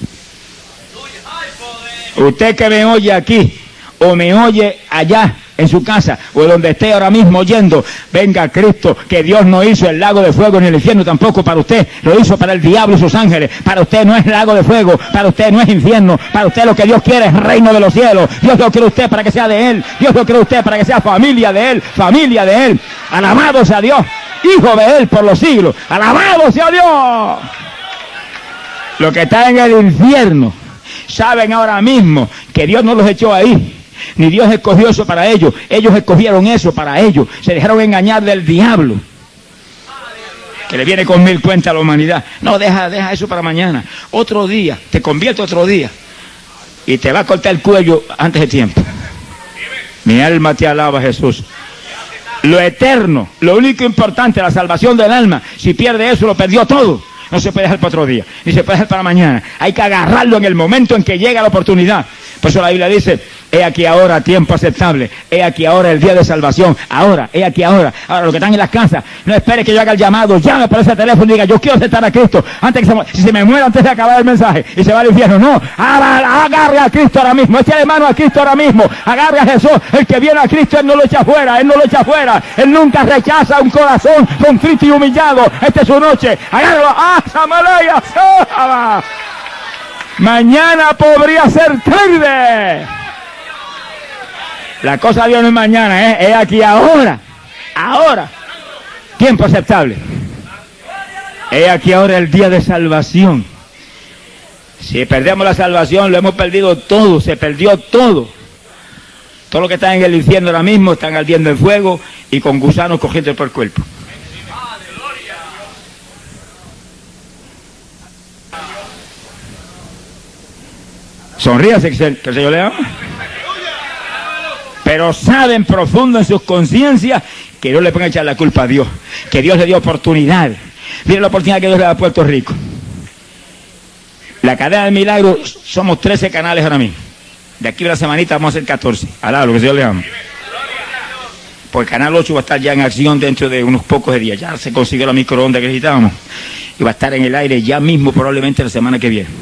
Usted que me oye aquí, o me oye allá en su casa, o donde esté ahora mismo oyendo, venga Cristo, que Dios no hizo el lago de fuego ni el infierno tampoco para usted, lo hizo para el diablo y sus ángeles. Para usted no es lago de fuego, para usted no es infierno, para usted lo que Dios quiere es reino de los cielos. Dios lo quiere usted para que sea de Él, Dios lo quiere usted para que sea familia de Él, familia de Él. Alabado sea Dios, hijo de Él por los siglos, alabado sea Dios. Los que están en el infierno saben ahora mismo que Dios no los echó ahí, ni Dios escogió eso para ellos. Ellos escogieron eso para ellos. Se dejaron engañar del diablo, que le viene con mil cuentas a la humanidad. No, deja, deja eso para mañana. Otro día, te convierte otro día. Y te va a cortar el cuello antes de tiempo. Mi alma te alaba, Jesús. Lo eterno, lo único importante, la salvación del alma. Si pierde eso, lo perdió todo. No se puede dejar para otro día, ni se puede dejar para mañana. Hay que agarrarlo en el momento en que llega la oportunidad. Por eso la Biblia dice, he aquí ahora tiempo aceptable, he aquí ahora el día de salvación, ahora, he aquí ahora. Ahora, los que están en las casas, no espere que yo haga el llamado, llame por ese teléfono y diga, yo quiero aceptar a Cristo, antes que se, si se me muera antes de acabar el mensaje y se va al infierno. No, agarre a Cristo ahora mismo, échale mano a Cristo ahora mismo, agarre a Jesús. El que viene a Cristo, Él no lo echa fuera, Él no lo echa fuera, Él nunca rechaza un corazón contrito y humillado. Esta es su noche, agárralo. ¡Ah, Samalaya! ¡Ah! Mañana podría ser tarde. La cosa de Dios no es mañana, ¿eh? Es aquí ahora. Ahora. Tiempo aceptable. Es aquí ahora el día de salvación. Si perdemos la salvación, lo hemos perdido todo. Se perdió todo. Todos los que están en el infierno ahora mismo están ardiendo en fuego y con gusanos cogiendo por el cuerpo. Sonríase que el Señor le ama. Pero saben profundo en sus conciencias que no le pueden echar la culpa a Dios, que Dios le dio oportunidad. Miren la oportunidad que Dios le da a Puerto Rico. La cadena de milagros, somos trece canales ahora mismo. De aquí a la semanita vamos a hacer catorce. Alá, lo que Dios le ama. Porque el canal ocho va a estar ya en acción dentro de unos pocos de días. Ya se consiguió la microonda que necesitábamos. Y va a estar en el aire ya mismo, probablemente la semana que viene.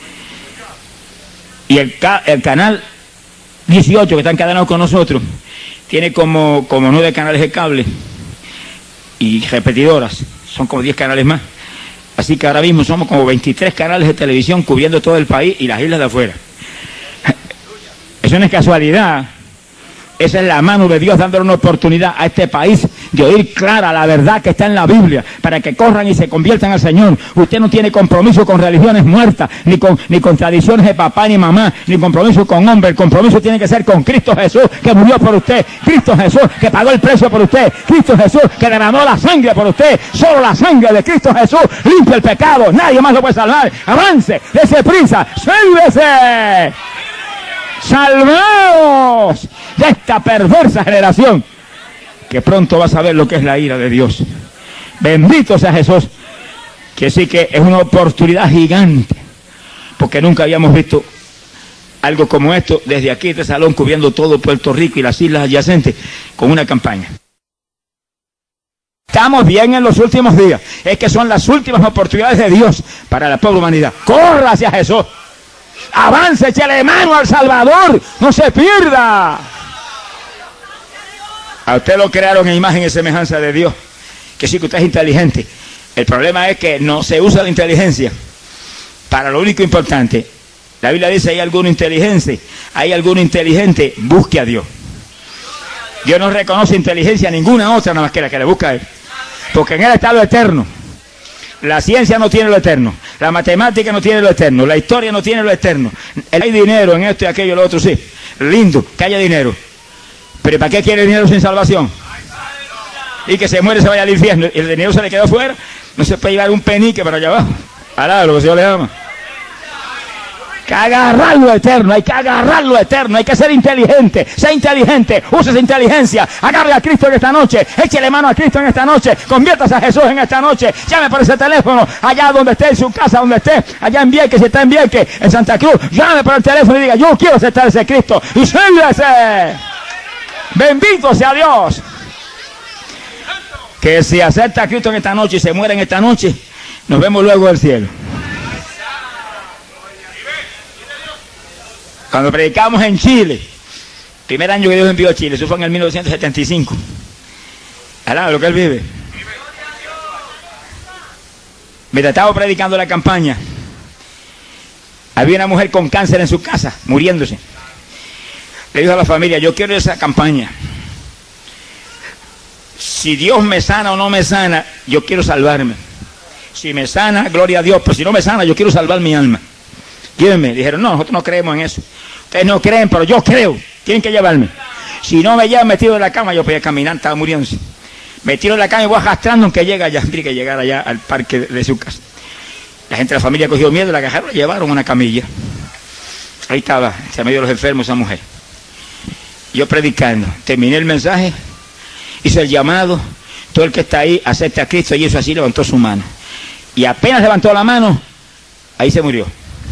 Y el, ca el canal dieciocho, que está encadenado con nosotros, tiene como, como nueve canales de cable y repetidoras. Son como diez canales más. Así que ahora mismo somos como veintitrés canales de televisión cubriendo todo el país y las islas de afuera. Eso no es casualidad. Esa es la mano de Dios dándole una oportunidad a este país de oír clara la verdad que está en la Biblia, para que corran y se conviertan al Señor. Usted no tiene compromiso con religiones muertas, ni con, ni con tradiciones de papá ni mamá, ni compromiso con hombre. El compromiso tiene que ser con Cristo Jesús, que murió por usted, Cristo Jesús, que pagó el precio por usted, Cristo Jesús, que derramó la sangre por usted. Solo la sangre de Cristo Jesús limpia el pecado, nadie más lo puede salvar. Avance, dése prisa, sálvese. Salvaos de esta perversa generación, que pronto va a saber lo que es la ira de Dios. Bendito sea Jesús, que sí que es una oportunidad gigante, porque nunca habíamos visto algo como esto desde aquí, este salón, cubriendo todo Puerto Rico y las islas adyacentes, con una campaña. Estamos bien en los últimos días, es que son las últimas oportunidades de Dios para la pobre humanidad. Corra hacia Jesús. Avance, échale mano al Salvador, no se pierda. A usted lo crearon en imagen y semejanza de Dios, que sí que usted es inteligente. El problema es que no se usa la inteligencia para lo único importante. La Biblia dice, hay alguno inteligente, hay alguno inteligente, busque a Dios. Dios no reconoce inteligencia a ninguna otra, nada más que la que le busca a Él. Porque en Él está lo eterno. La ciencia no tiene lo eterno, la matemática no tiene lo eterno, la historia no tiene lo eterno. Hay dinero en esto y aquello y lo otro, sí. Lindo, que haya dinero. Pero ¿para qué quiere dinero sin salvación? Y que se muere y se vaya al infierno. Y el dinero se le quedó fuera, no se puede llevar un penique para allá abajo. Alá, lo que el Señor le ama. Hay que agarrar lo eterno, hay que agarrar lo eterno, hay que ser inteligente, sea inteligente, use esa inteligencia, agarre a Cristo en esta noche, échele mano a Cristo en esta noche, conviértase a Jesús en esta noche, llame por ese teléfono, allá donde esté, en su casa, donde esté, allá en Vieques, si está en Vieques, en Santa Cruz, llame por el teléfono y diga, yo quiero aceptar ese Cristo, y sírvese. Bendito sea Dios. Que si acepta a Cristo en esta noche y se muere en esta noche, nos vemos luego del cielo. Cuando predicamos en Chile, primer año que Dios envió a Chile, eso fue en el mil novecientos setenta y cinco. Alá, lo que Él vive. Mientras estaba predicando la campaña, había una mujer con cáncer en su casa, muriéndose. Le dijo a la familia, yo quiero esa campaña. Si Dios me sana o no me sana, yo quiero salvarme. Si me sana, gloria a Dios, pero si no me sana, yo quiero salvar mi alma. Llévenme. Dijeron, no, nosotros no creemos en eso. Ustedes no creen, pero yo creo. Tienen que llevarme. Si no me llevan metido en la cama, yo podía caminar, estaba muriéndose. Me tiro en la cama y voy arrastrando aunque llega allá. Tiene que llegar allá al parque de su casa. La gente de la familia cogió miedo, la agarraron, la llevaron a una camilla. Ahí estaba, se me dio los enfermos esa mujer. Yo predicando. Terminé el mensaje, hice el llamado. Todo el que está ahí acepta a Cristo y eso así levantó su mano. Y apenas levantó la mano, ahí se murió.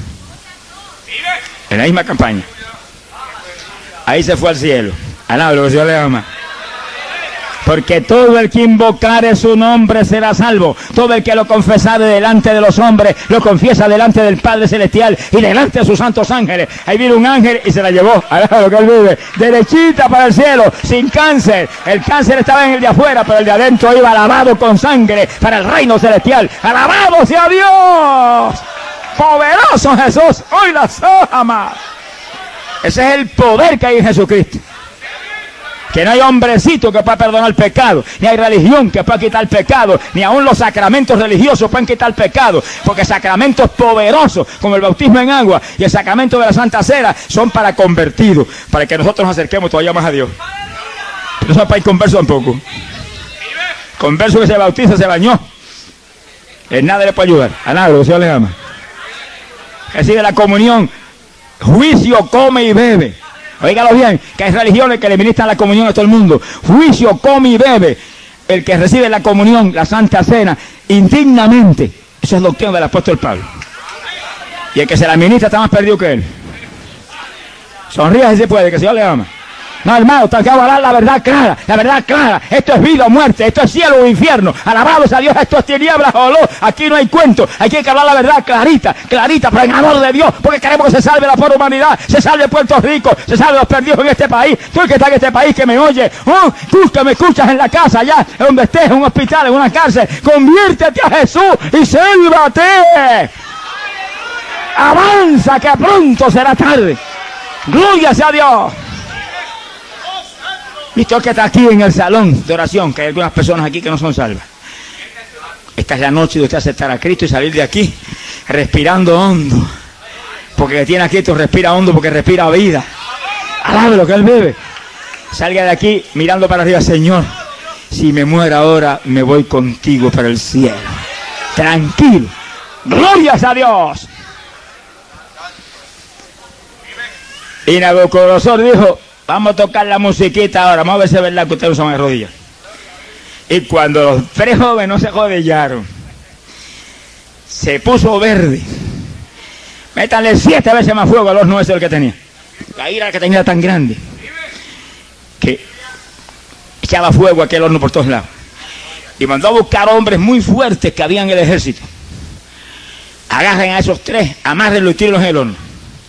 En la misma campaña. Ahí se fue al cielo. Alá, lo que Dios le ama. Porque todo el que invocare su nombre será salvo. Todo el que lo confesare delante de los hombres, lo confiesa delante del Padre Celestial y delante de sus santos ángeles. Ahí vino un ángel y se la llevó. Alá, lo que Él vive. Derechita para el cielo, sin cáncer. El cáncer estaba en el de afuera, pero el de adentro iba lavado con sangre para el reino celestial. ¡Alabado sea Dios! Poderoso Jesús, hoy la ama. Ese es el poder que hay en Jesucristo. Que no hay hombrecito que pueda perdonar el pecado, ni hay religión que pueda quitar el pecado, ni aún los sacramentos religiosos pueden quitar el pecado, porque sacramentos poderosos como el bautismo en agua y el sacramento de la Santa Cena son para convertidos, para que nosotros nos acerquemos todavía más a Dios. No son para ir converso tampoco. Converso que se bautiza, se bañó, en nada le puede ayudar, a nada, el Señor le ama. Recibe la comunión, juicio, come y bebe. Óigalo bien, que hay religiones que le ministran la comunión a todo el mundo. Juicio, come y bebe. El que recibe la comunión, la Santa Cena, indignamente. Eso es doctrina del apóstol Pablo. Y el que se la ministra está más perdido que él. Sonríe si se puede, que el Señor le ama. No, hermano, tengo que hablar la verdad clara, la verdad clara. Esto es vida o muerte, esto es cielo o infierno. Alabados a Dios, esto es tinieblas o luz. Aquí no hay cuento, aquí hay que hablar la verdad clarita, clarita, pero en amor de Dios, porque queremos que se salve la pobre humanidad, se salve Puerto Rico, se salve los perdidos en este país. Tú que estás en este país, que me oye, oh, tú que me escuchas en la casa, allá donde estés, en un hospital, en una cárcel, conviértete a Jesús y sálvate. Avanza, que pronto será tarde. Gloria sea a Dios. Y tú que está aquí en el salón de oración, que hay algunas personas aquí que no son salvas. Esta es la noche de usted aceptar a Cristo y salir de aquí respirando hondo. Porque el que tiene a Cristo respira hondo porque respira vida. Alabe lo que Él vive. Salga de aquí mirando para arriba, Señor. Si me muero ahora, me voy contigo para el cielo. Tranquilo. Glorias a Dios. Y Nabucodonosor dijo, vamos a tocar la musiquita ahora, vamos a ver si es verdad que ustedes no son de rodillas. Y cuando los tres jóvenes no se arrodillaron, se puso verde. Métanle siete veces más fuego al horno ese del que tenía. La ira que tenía era tan grande que echaba fuego a aquel horno por todos lados. Y mandó a buscar hombres muy fuertes que habían en el ejército. Agarren a esos tres, amárrenlo y tírenlos en el horno.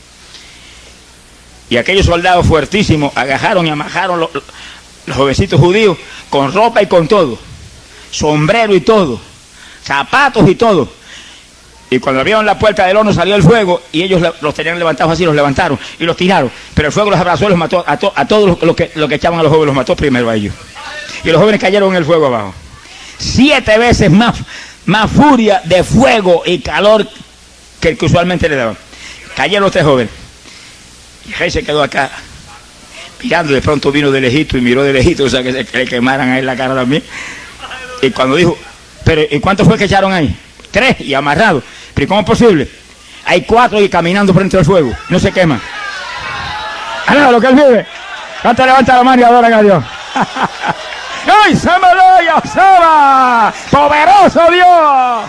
Y aquellos soldados fuertísimos agarraron y amajaron los, los jovencitos judíos con ropa y con todo, sombrero y todo, zapatos y todo. Y cuando abrieron la puerta del horno salió el fuego y ellos los tenían levantados así, los levantaron y los tiraron. Pero el fuego los abrazó y los mató a, to, a todos los, los, que, los que echaban a los jóvenes, los mató primero a ellos. Y los jóvenes cayeron en el fuego abajo. Siete veces más, más furia de fuego y calor que el que usualmente le daban. Cayeron los tres jóvenes. Y el rey se quedó acá mirando. De pronto vino de lejito y miró de lejito, o sea que, se, que le quemaran ahí la cara también. Y cuando dijo, pero ¿y cuántos fue que echaron ahí? Tres y amarrados. ¿Pero cómo es posible? Hay cuatro y caminando frente al fuego. No se queman. ¡Alá, lo que él vive! ¿Cuánto levanta la mano y adoran a Dios? ¡Ay, se me lo yasaba! ¡Poderoso Dios!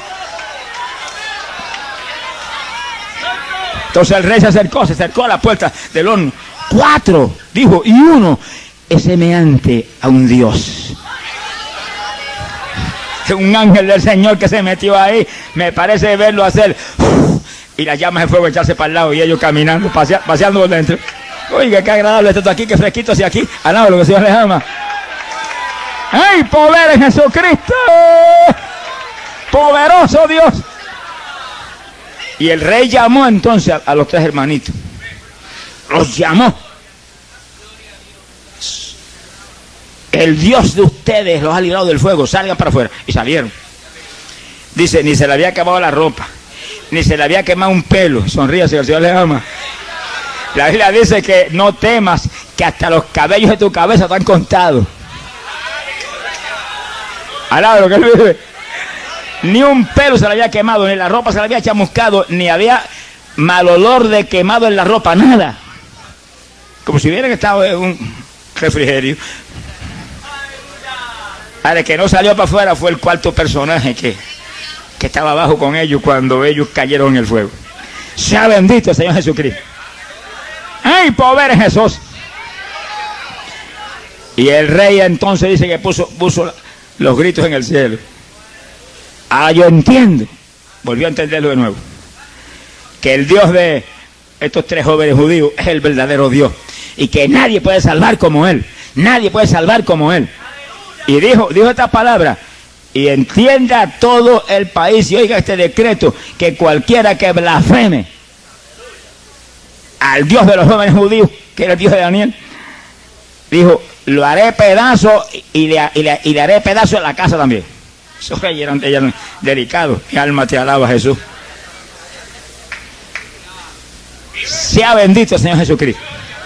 Entonces el rey se acercó, se acercó a la puerta del horno. Cuatro, dijo, y uno es semejante a un Dios. Un ángel del Señor que se metió ahí, me parece verlo hacer, y las llamas de fuego echarse para el lado y ellos caminando, pasea, paseando por dentro. Oiga, qué agradable esto aquí, qué fresquito hacia aquí, al lado de lo que el Señor les ama. ¡Ay, poder en Jesucristo! ¡Poderoso Dios! Y el rey llamó entonces a, a los tres hermanitos. Los llamó. El Dios de ustedes los ha librado del fuego, salgan para afuera. Y salieron. Dice, ni se le había acabado la ropa, ni se le había quemado un pelo. Sonríe, si el Señor les ama. La Biblia dice que no temas, que hasta los cabellos de tu cabeza están contados. Alaba lo que él vive. Ni un pelo se le había quemado, ni la ropa se le había chamuscado, ni había mal olor de quemado en la ropa, nada. Como si hubieran estado en un refrigerio. Ahora, el que no salió para afuera fue el cuarto personaje que, que estaba abajo con ellos cuando ellos cayeron en el fuego. Sea bendito el Señor Jesucristo. ¡Ay, poder en Jesús! Y el rey entonces dice que puso, puso los gritos en el cielo. Ah, yo entiendo. Volvió a entenderlo de nuevo. Que el Dios de estos tres jóvenes judíos es el verdadero Dios. Y que nadie puede salvar como Él. Nadie puede salvar como Él. Y dijo, dijo esta palabra, y entienda todo el país y oiga este decreto, que cualquiera que blasfeme al Dios de los jóvenes judíos, que era el Dios de Daniel, dijo, lo haré pedazo y le, y le, y le haré pedazo en la casa también. Esos reyes eran, eran delicados. Mi alma te alaba, Jesús. Sea bendito el Señor Jesucristo.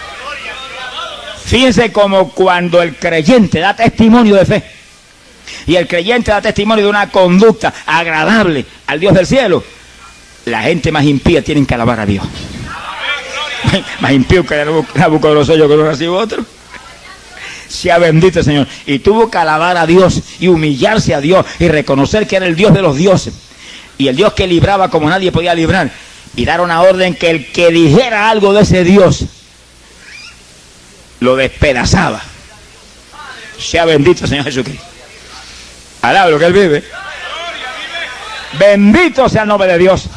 Fíjense como cuando el creyente da testimonio de fe y el creyente da testimonio de una conducta agradable al Dios del cielo, la gente más impía tiene que alabar a Dios. Más impío que Nabucodonosor, yo que no recibo otro. Sea bendito el Señor. Y tuvo que alabar a Dios y humillarse a Dios y reconocer que era el Dios de los dioses y el Dios que libraba como nadie podía librar, y dar una orden que el que dijera algo de ese Dios lo despedazaba. Sea bendito el Señor Jesucristo. Alaba lo que Él vive. Bendito sea el nombre de Dios.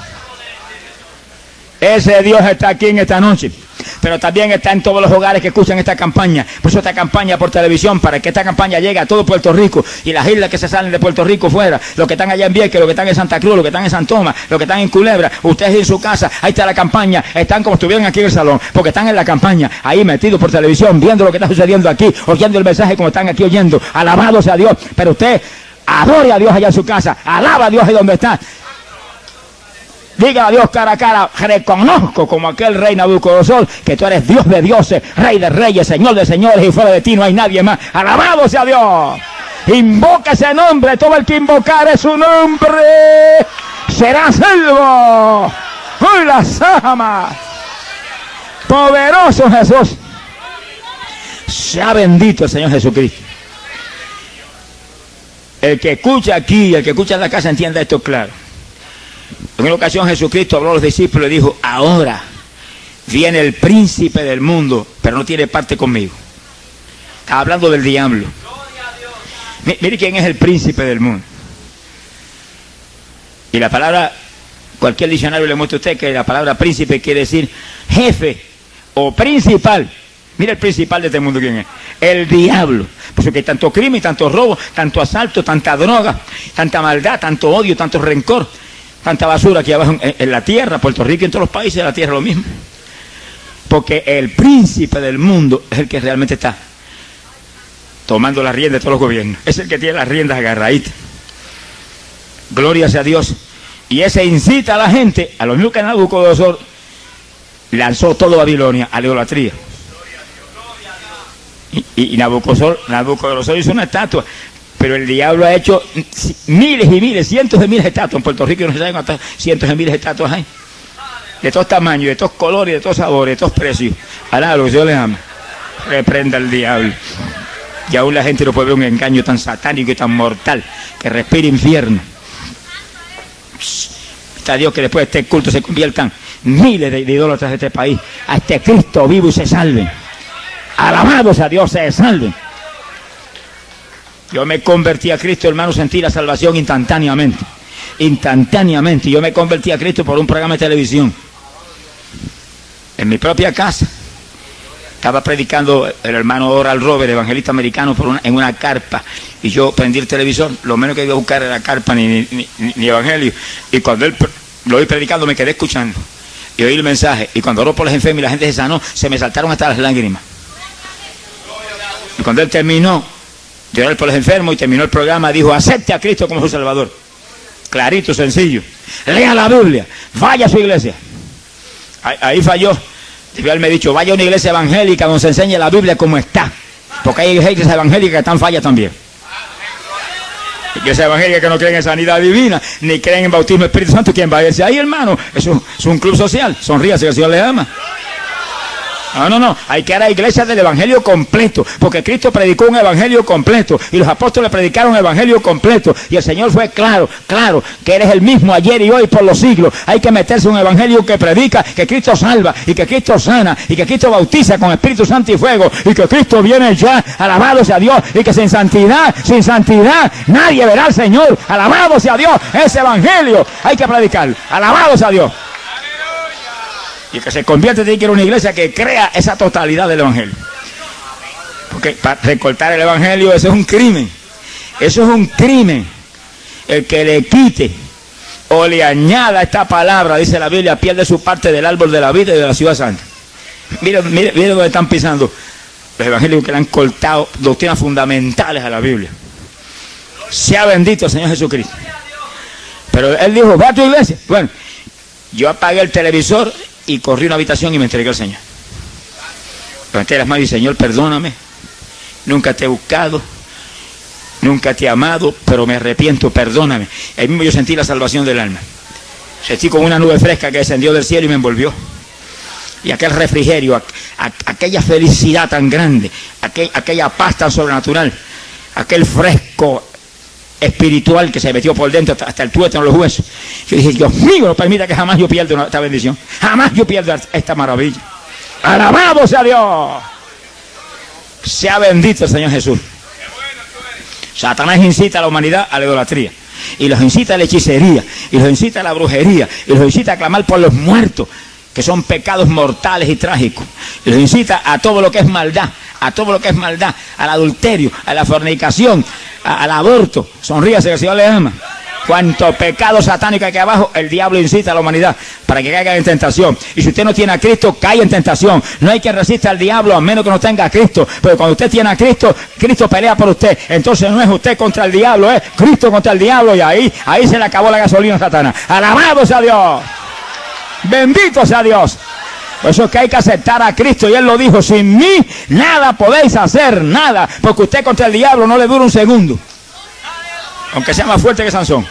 Ese Dios está aquí en esta noche, pero también está en todos los hogares que escuchan esta campaña. Por eso esta campaña por televisión, para que esta campaña llegue a todo Puerto Rico y las islas que se salen de Puerto Rico fuera, los que están allá en Vieques, los que están en Santa Cruz, los que están en San Tomás, los que están en Culebra, ustedes en su casa, ahí está la campaña, están como estuvieran aquí en el salón, porque están en la campaña, ahí metidos por televisión, viendo lo que está sucediendo aquí, oyendo el mensaje como están aquí oyendo. Alabado sea Dios. Pero usted adore a Dios allá en su casa, alaba a Dios ahí donde está. Diga a Dios cara a cara, reconozco como aquel rey Nabucodonosor que tú eres Dios de dioses, Rey de reyes, Señor de señores, y fuera de ti no hay nadie más. Alabado sea Dios. Invoca ese nombre, todo el que invocare su nombre será salvo. ¡Uy, las amas! Poderoso Jesús. Sea bendito el Señor Jesucristo. El que escucha aquí, el que escucha en la casa, entienda esto claro. En una ocasión Jesucristo habló a los discípulos y dijo, ahora viene el príncipe del mundo, pero no tiene parte conmigo. Está hablando del diablo. Mire quién es el príncipe del mundo. Y la palabra, cualquier diccionario le muestra a usted que la palabra príncipe quiere decir jefe o principal. Mira el principal de este mundo, ¿quién es? El diablo. Por eso que hay tanto crimen, tanto robo, tanto asalto, tanta droga, tanta maldad, tanto odio, tanto rencor. tanta basura aquí abajo en, en la tierra, Puerto Rico y en todos los países de la tierra lo mismo. Porque el príncipe del mundo es el que realmente está tomando la rienda de todos los gobiernos. Es el que tiene las riendas agarraditas. Gloria sea a Dios. Y ese incita a la gente, a lo mismo que Nabucodonosor lanzó todo Babilonia a la idolatría. Y, y, y Nabucodonosor, Nabucodonosor hizo una estatua, pero el diablo ha hecho miles y miles, cientos de miles de estatuas. En Puerto Rico no se saben cuántas cientos de miles de estatuas hay. De todos tamaños, de todos colores, de todos sabores, de todos precios. Alá, lo que Dios les ama. Reprenda al diablo. Y aún la gente no puede ver un engaño tan satánico y tan mortal que respira infierno. Está Dios que después de este culto se conviertan miles de, de idólatras de este país a este Cristo vivo y se salven. Alabados a Dios, se salven. Yo me convertí a Cristo, hermano, sentí la salvación instantáneamente. Instantáneamente. Yo me convertí a Cristo por un programa de televisión. En mi propia casa. Estaba predicando el hermano Oral Robert, evangelista americano, por una, en una carpa. Y yo prendí el televisor. Lo menos que iba a buscar era carpa ni, ni, ni, ni evangelio. Y cuando él lo oí predicando, me quedé escuchando. Y oí el mensaje. Y cuando oró por los enfermos y la gente se sanó, se me saltaron hasta las lágrimas. Y cuando él terminó de orar por los enfermos y terminó el programa, dijo: acepte a Cristo como su Salvador. Clarito, sencillo. Lea la Biblia. Vaya a su iglesia. Ahí, ahí falló. Debió haberme dicho: vaya a una iglesia evangélica donde se enseñe la Biblia como está. Porque hay iglesias evangélicas que están fallas también. Iglesias evangélicas que no creen en sanidad divina, ni creen en bautismo Espíritu Santo. ¿Quién va a irse ahí, hermano? Eso es un club social. Sonríase, que el Señor le ama. No, no, no, hay que ir a la iglesia del evangelio completo, porque Cristo predicó un evangelio completo y los apóstoles predicaron un evangelio completo y el Señor fue claro, claro, que eres el mismo ayer y hoy por los siglos. Hay que meterse en un evangelio que predica que Cristo salva y que Cristo sana y que Cristo bautiza con Espíritu Santo y fuego y que Cristo viene ya, alabado sea Dios, y que sin santidad, sin santidad, nadie verá al Señor. Alabado sea Dios, ese evangelio hay que predicarlo, alabado sea Dios. Y que se convierte tiene que ir a una iglesia que crea esa totalidad del evangelio. Porque para recortar el evangelio, eso es un crimen. Eso es un crimen. El que le quite o le añada esta palabra, dice la Biblia, pierde su parte del árbol de la vida y de la ciudad santa. Miren, miren, miren dónde están pisando los evangélicos que le han cortado doctrinas fundamentales a la Biblia. Sea bendito el Señor Jesucristo. Pero él dijo: ve a tu iglesia. Bueno, yo apagué el televisor y corrí a una habitación y me entregué al Señor. Levanté las manos y dije: Señor, perdóname. Nunca te he buscado, nunca te he amado, pero me arrepiento, perdóname. Ahí mismo yo sentí la salvación del alma. Sentí como una nube fresca que descendió del cielo y me envolvió. Y aquel refrigerio, a, a, aquella felicidad tan grande, aquel, aquella paz tan sobrenatural, aquel fresco espiritual que se metió por dentro hasta, hasta el tuétano de los huesos. Yo dije: Dios mío, no permita que jamás yo pierda una, esta bendición. Jamás yo pierda esta maravilla. Alabado sea Dios. Sea bendito el Señor Jesús. Satanás incita a la humanidad a la idolatría. Y los incita a la hechicería. Y los incita a la brujería. Y los incita a clamar por los muertos, que son pecados mortales y trágicos. Y los incita a todo lo que es maldad. A todo lo que es maldad. Al adulterio, a la fornicación, a, al aborto. Sonríase, que el Señor le ama. Cuanto pecado satánico hay aquí abajo, el diablo incita a la humanidad para que caiga en tentación. Y si usted no tiene a Cristo, cae en tentación. No hay que resistir al diablo a menos que no tenga a Cristo. Pero cuando usted tiene a Cristo, Cristo pelea por usted. Entonces no es usted contra el diablo, es Cristo contra el diablo. Y ahí, ahí se le acabó la gasolina a Satanás. ¡Alabado sea Dios! ¡Bendito sea Dios! Por eso es que hay que aceptar a Cristo. Y Él lo dijo: sin mí nada podéis hacer, nada. Porque usted contra el diablo no le dura un segundo. Aunque sea más fuerte que Sansón.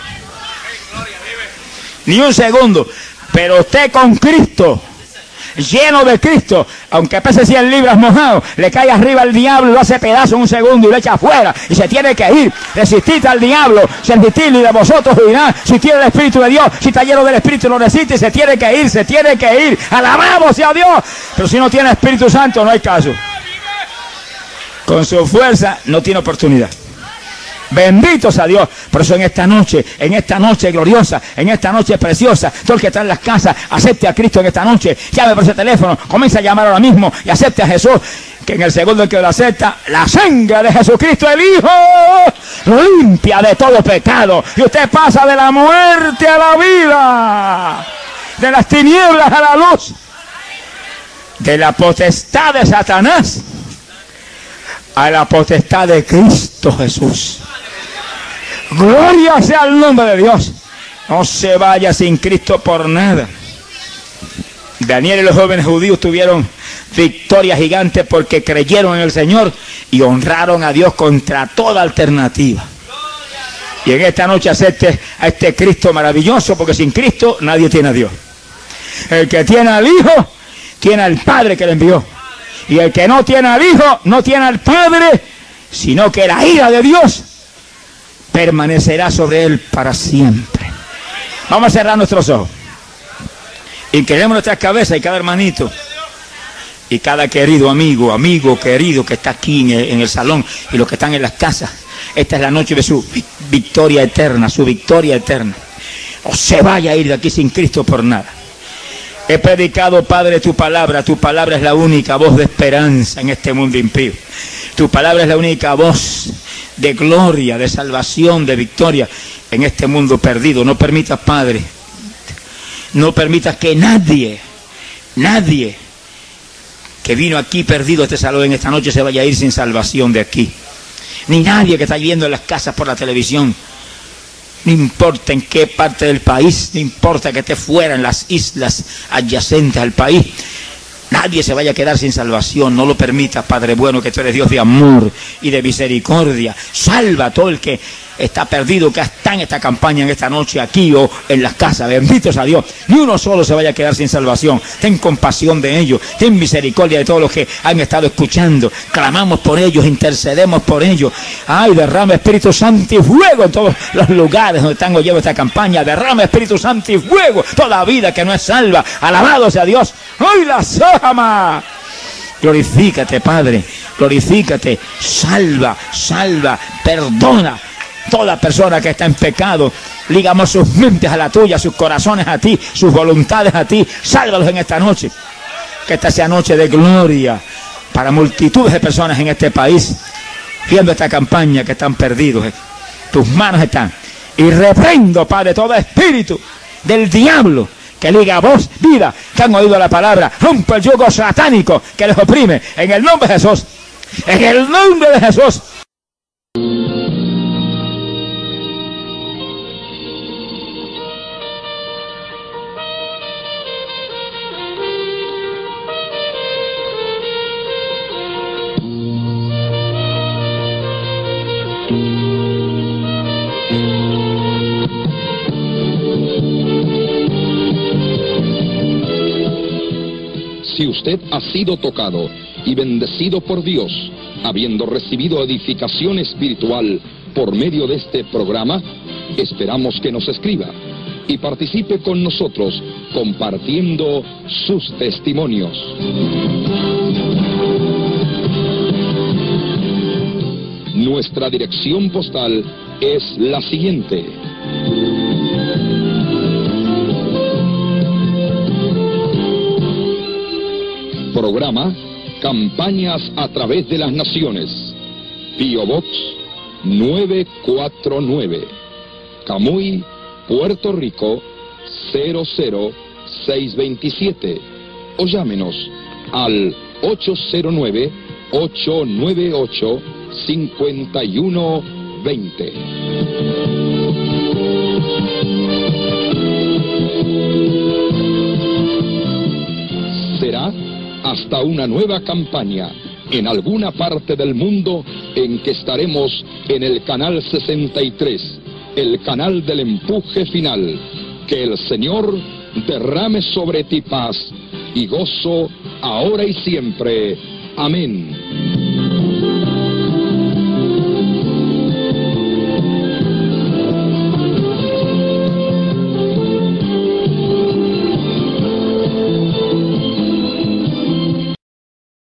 Ni un segundo. Pero usted con Cristo, lleno de Cristo, aunque pese cien libras mojado, le cae arriba al diablo y lo hace pedazo en un segundo y lo echa afuera. Y se tiene que ir. Resistid al diablo, resistidlo, y de vosotros huirá. Si tiene el Espíritu de Dios, si está lleno del Espíritu, lo resiste y se tiene que ir, se tiene que ir. Alabado sea Dios. Pero si no tiene Espíritu Santo, no hay caso. Con su fuerza no tiene oportunidad. Bendito sea Dios. Por eso en esta noche, en esta noche gloriosa, en esta noche preciosa, todo el que está en las casas, acepte a Cristo en esta noche. Llame por ese teléfono, comienza a llamar ahora mismo y acepte a Jesús. que en el segundo que lo acepta, la sangre de Jesucristo el Hijo lo limpia de todo pecado. Y usted pasa de la muerte a la vida, de las tinieblas a la luz, de la potestad de Satanás a la potestad de Cristo Jesús. Gloria sea el nombre de Dios. No se vaya sin Cristo por nada. Daniel y los jóvenes judíos tuvieron victoria gigante porque creyeron en el Señor y honraron a Dios contra toda alternativa. Y en esta noche acepte a este Cristo maravilloso, porque sin Cristo nadie tiene a Dios. El que tiene al Hijo tiene al Padre que le envió, y el que no tiene al Hijo no tiene al Padre, sino que la ira de Dios permanecerá sobre él para siempre. Vamos a cerrar nuestros ojos, inclinemos nuestras cabezas, y cada hermanito y cada querido amigo, amigo querido que está aquí en el, en el salón, y los que están en las casas, esta es la noche de su victoria eterna, su victoria eterna. No se vaya a ir de aquí sin Cristo por nada. He predicado, Padre, tu palabra. Tu palabra es la única voz de esperanza en este mundo impío. Tu palabra es la única voz de gloria, de salvación, de victoria en este mundo perdido. No permitas, Padre, no permitas que nadie, nadie que vino aquí perdido a este salón en esta noche se vaya a ir sin salvación de aquí. Ni nadie que está viendo en las casas por la televisión. No importa en qué parte del país, no importa que esté fuera en las islas adyacentes al país, nadie se vaya a quedar sin salvación. No lo permitas, Padre bueno, que tú eres Dios de amor y de misericordia. Salva a todo el que está perdido, que está en esta campaña en esta noche, aquí o en las casas. Benditos a Dios. Ni uno solo se vaya a quedar sin salvación. Ten compasión de ellos, ten misericordia de todos los que han estado escuchando. Clamamos por ellos, intercedemos por ellos. Ay, derrama Espíritu Santo y fuego en todos los lugares donde están oyendo esta campaña. Derrama Espíritu Santo y fuego toda vida que no es salva. Alabado sea Dios. ¡Ay, la sama! Glorifícate, Padre, glorifícate. Salva, salva, perdona toda persona que está en pecado. Ligamos sus mentes a la tuya, sus corazones a ti, sus voluntades a ti. Sálvalos en esta noche. Que esta sea noche de gloria para multitudes de personas en este país, viendo esta campaña, que están perdidos. Tus manos están. Y reprendo, Padre, todo espíritu del diablo que liga voz, vida, que han oído la palabra. Rompe el yugo satánico que les oprime. En el nombre de Jesús. En el nombre de Jesús. Si usted ha sido tocado y bendecido por Dios, habiendo recibido edificación espiritual por medio de este programa, esperamos que nos escriba y participe con nosotros compartiendo sus testimonios. Nuestra dirección postal es la siguiente: Programa Campañas a través de las Naciones, P O Box nueve cuatro nueve, Camuy, Puerto Rico cero cero seis veintisiete, o llámenos al ocho cero nueve, ocho nueve ocho, cinco uno dos cero. Será hasta una nueva campaña en alguna parte del mundo en que estaremos en el canal sesenta y tres, el canal del empuje final. Que el Señor derrame sobre ti paz y gozo ahora y siempre. Amén.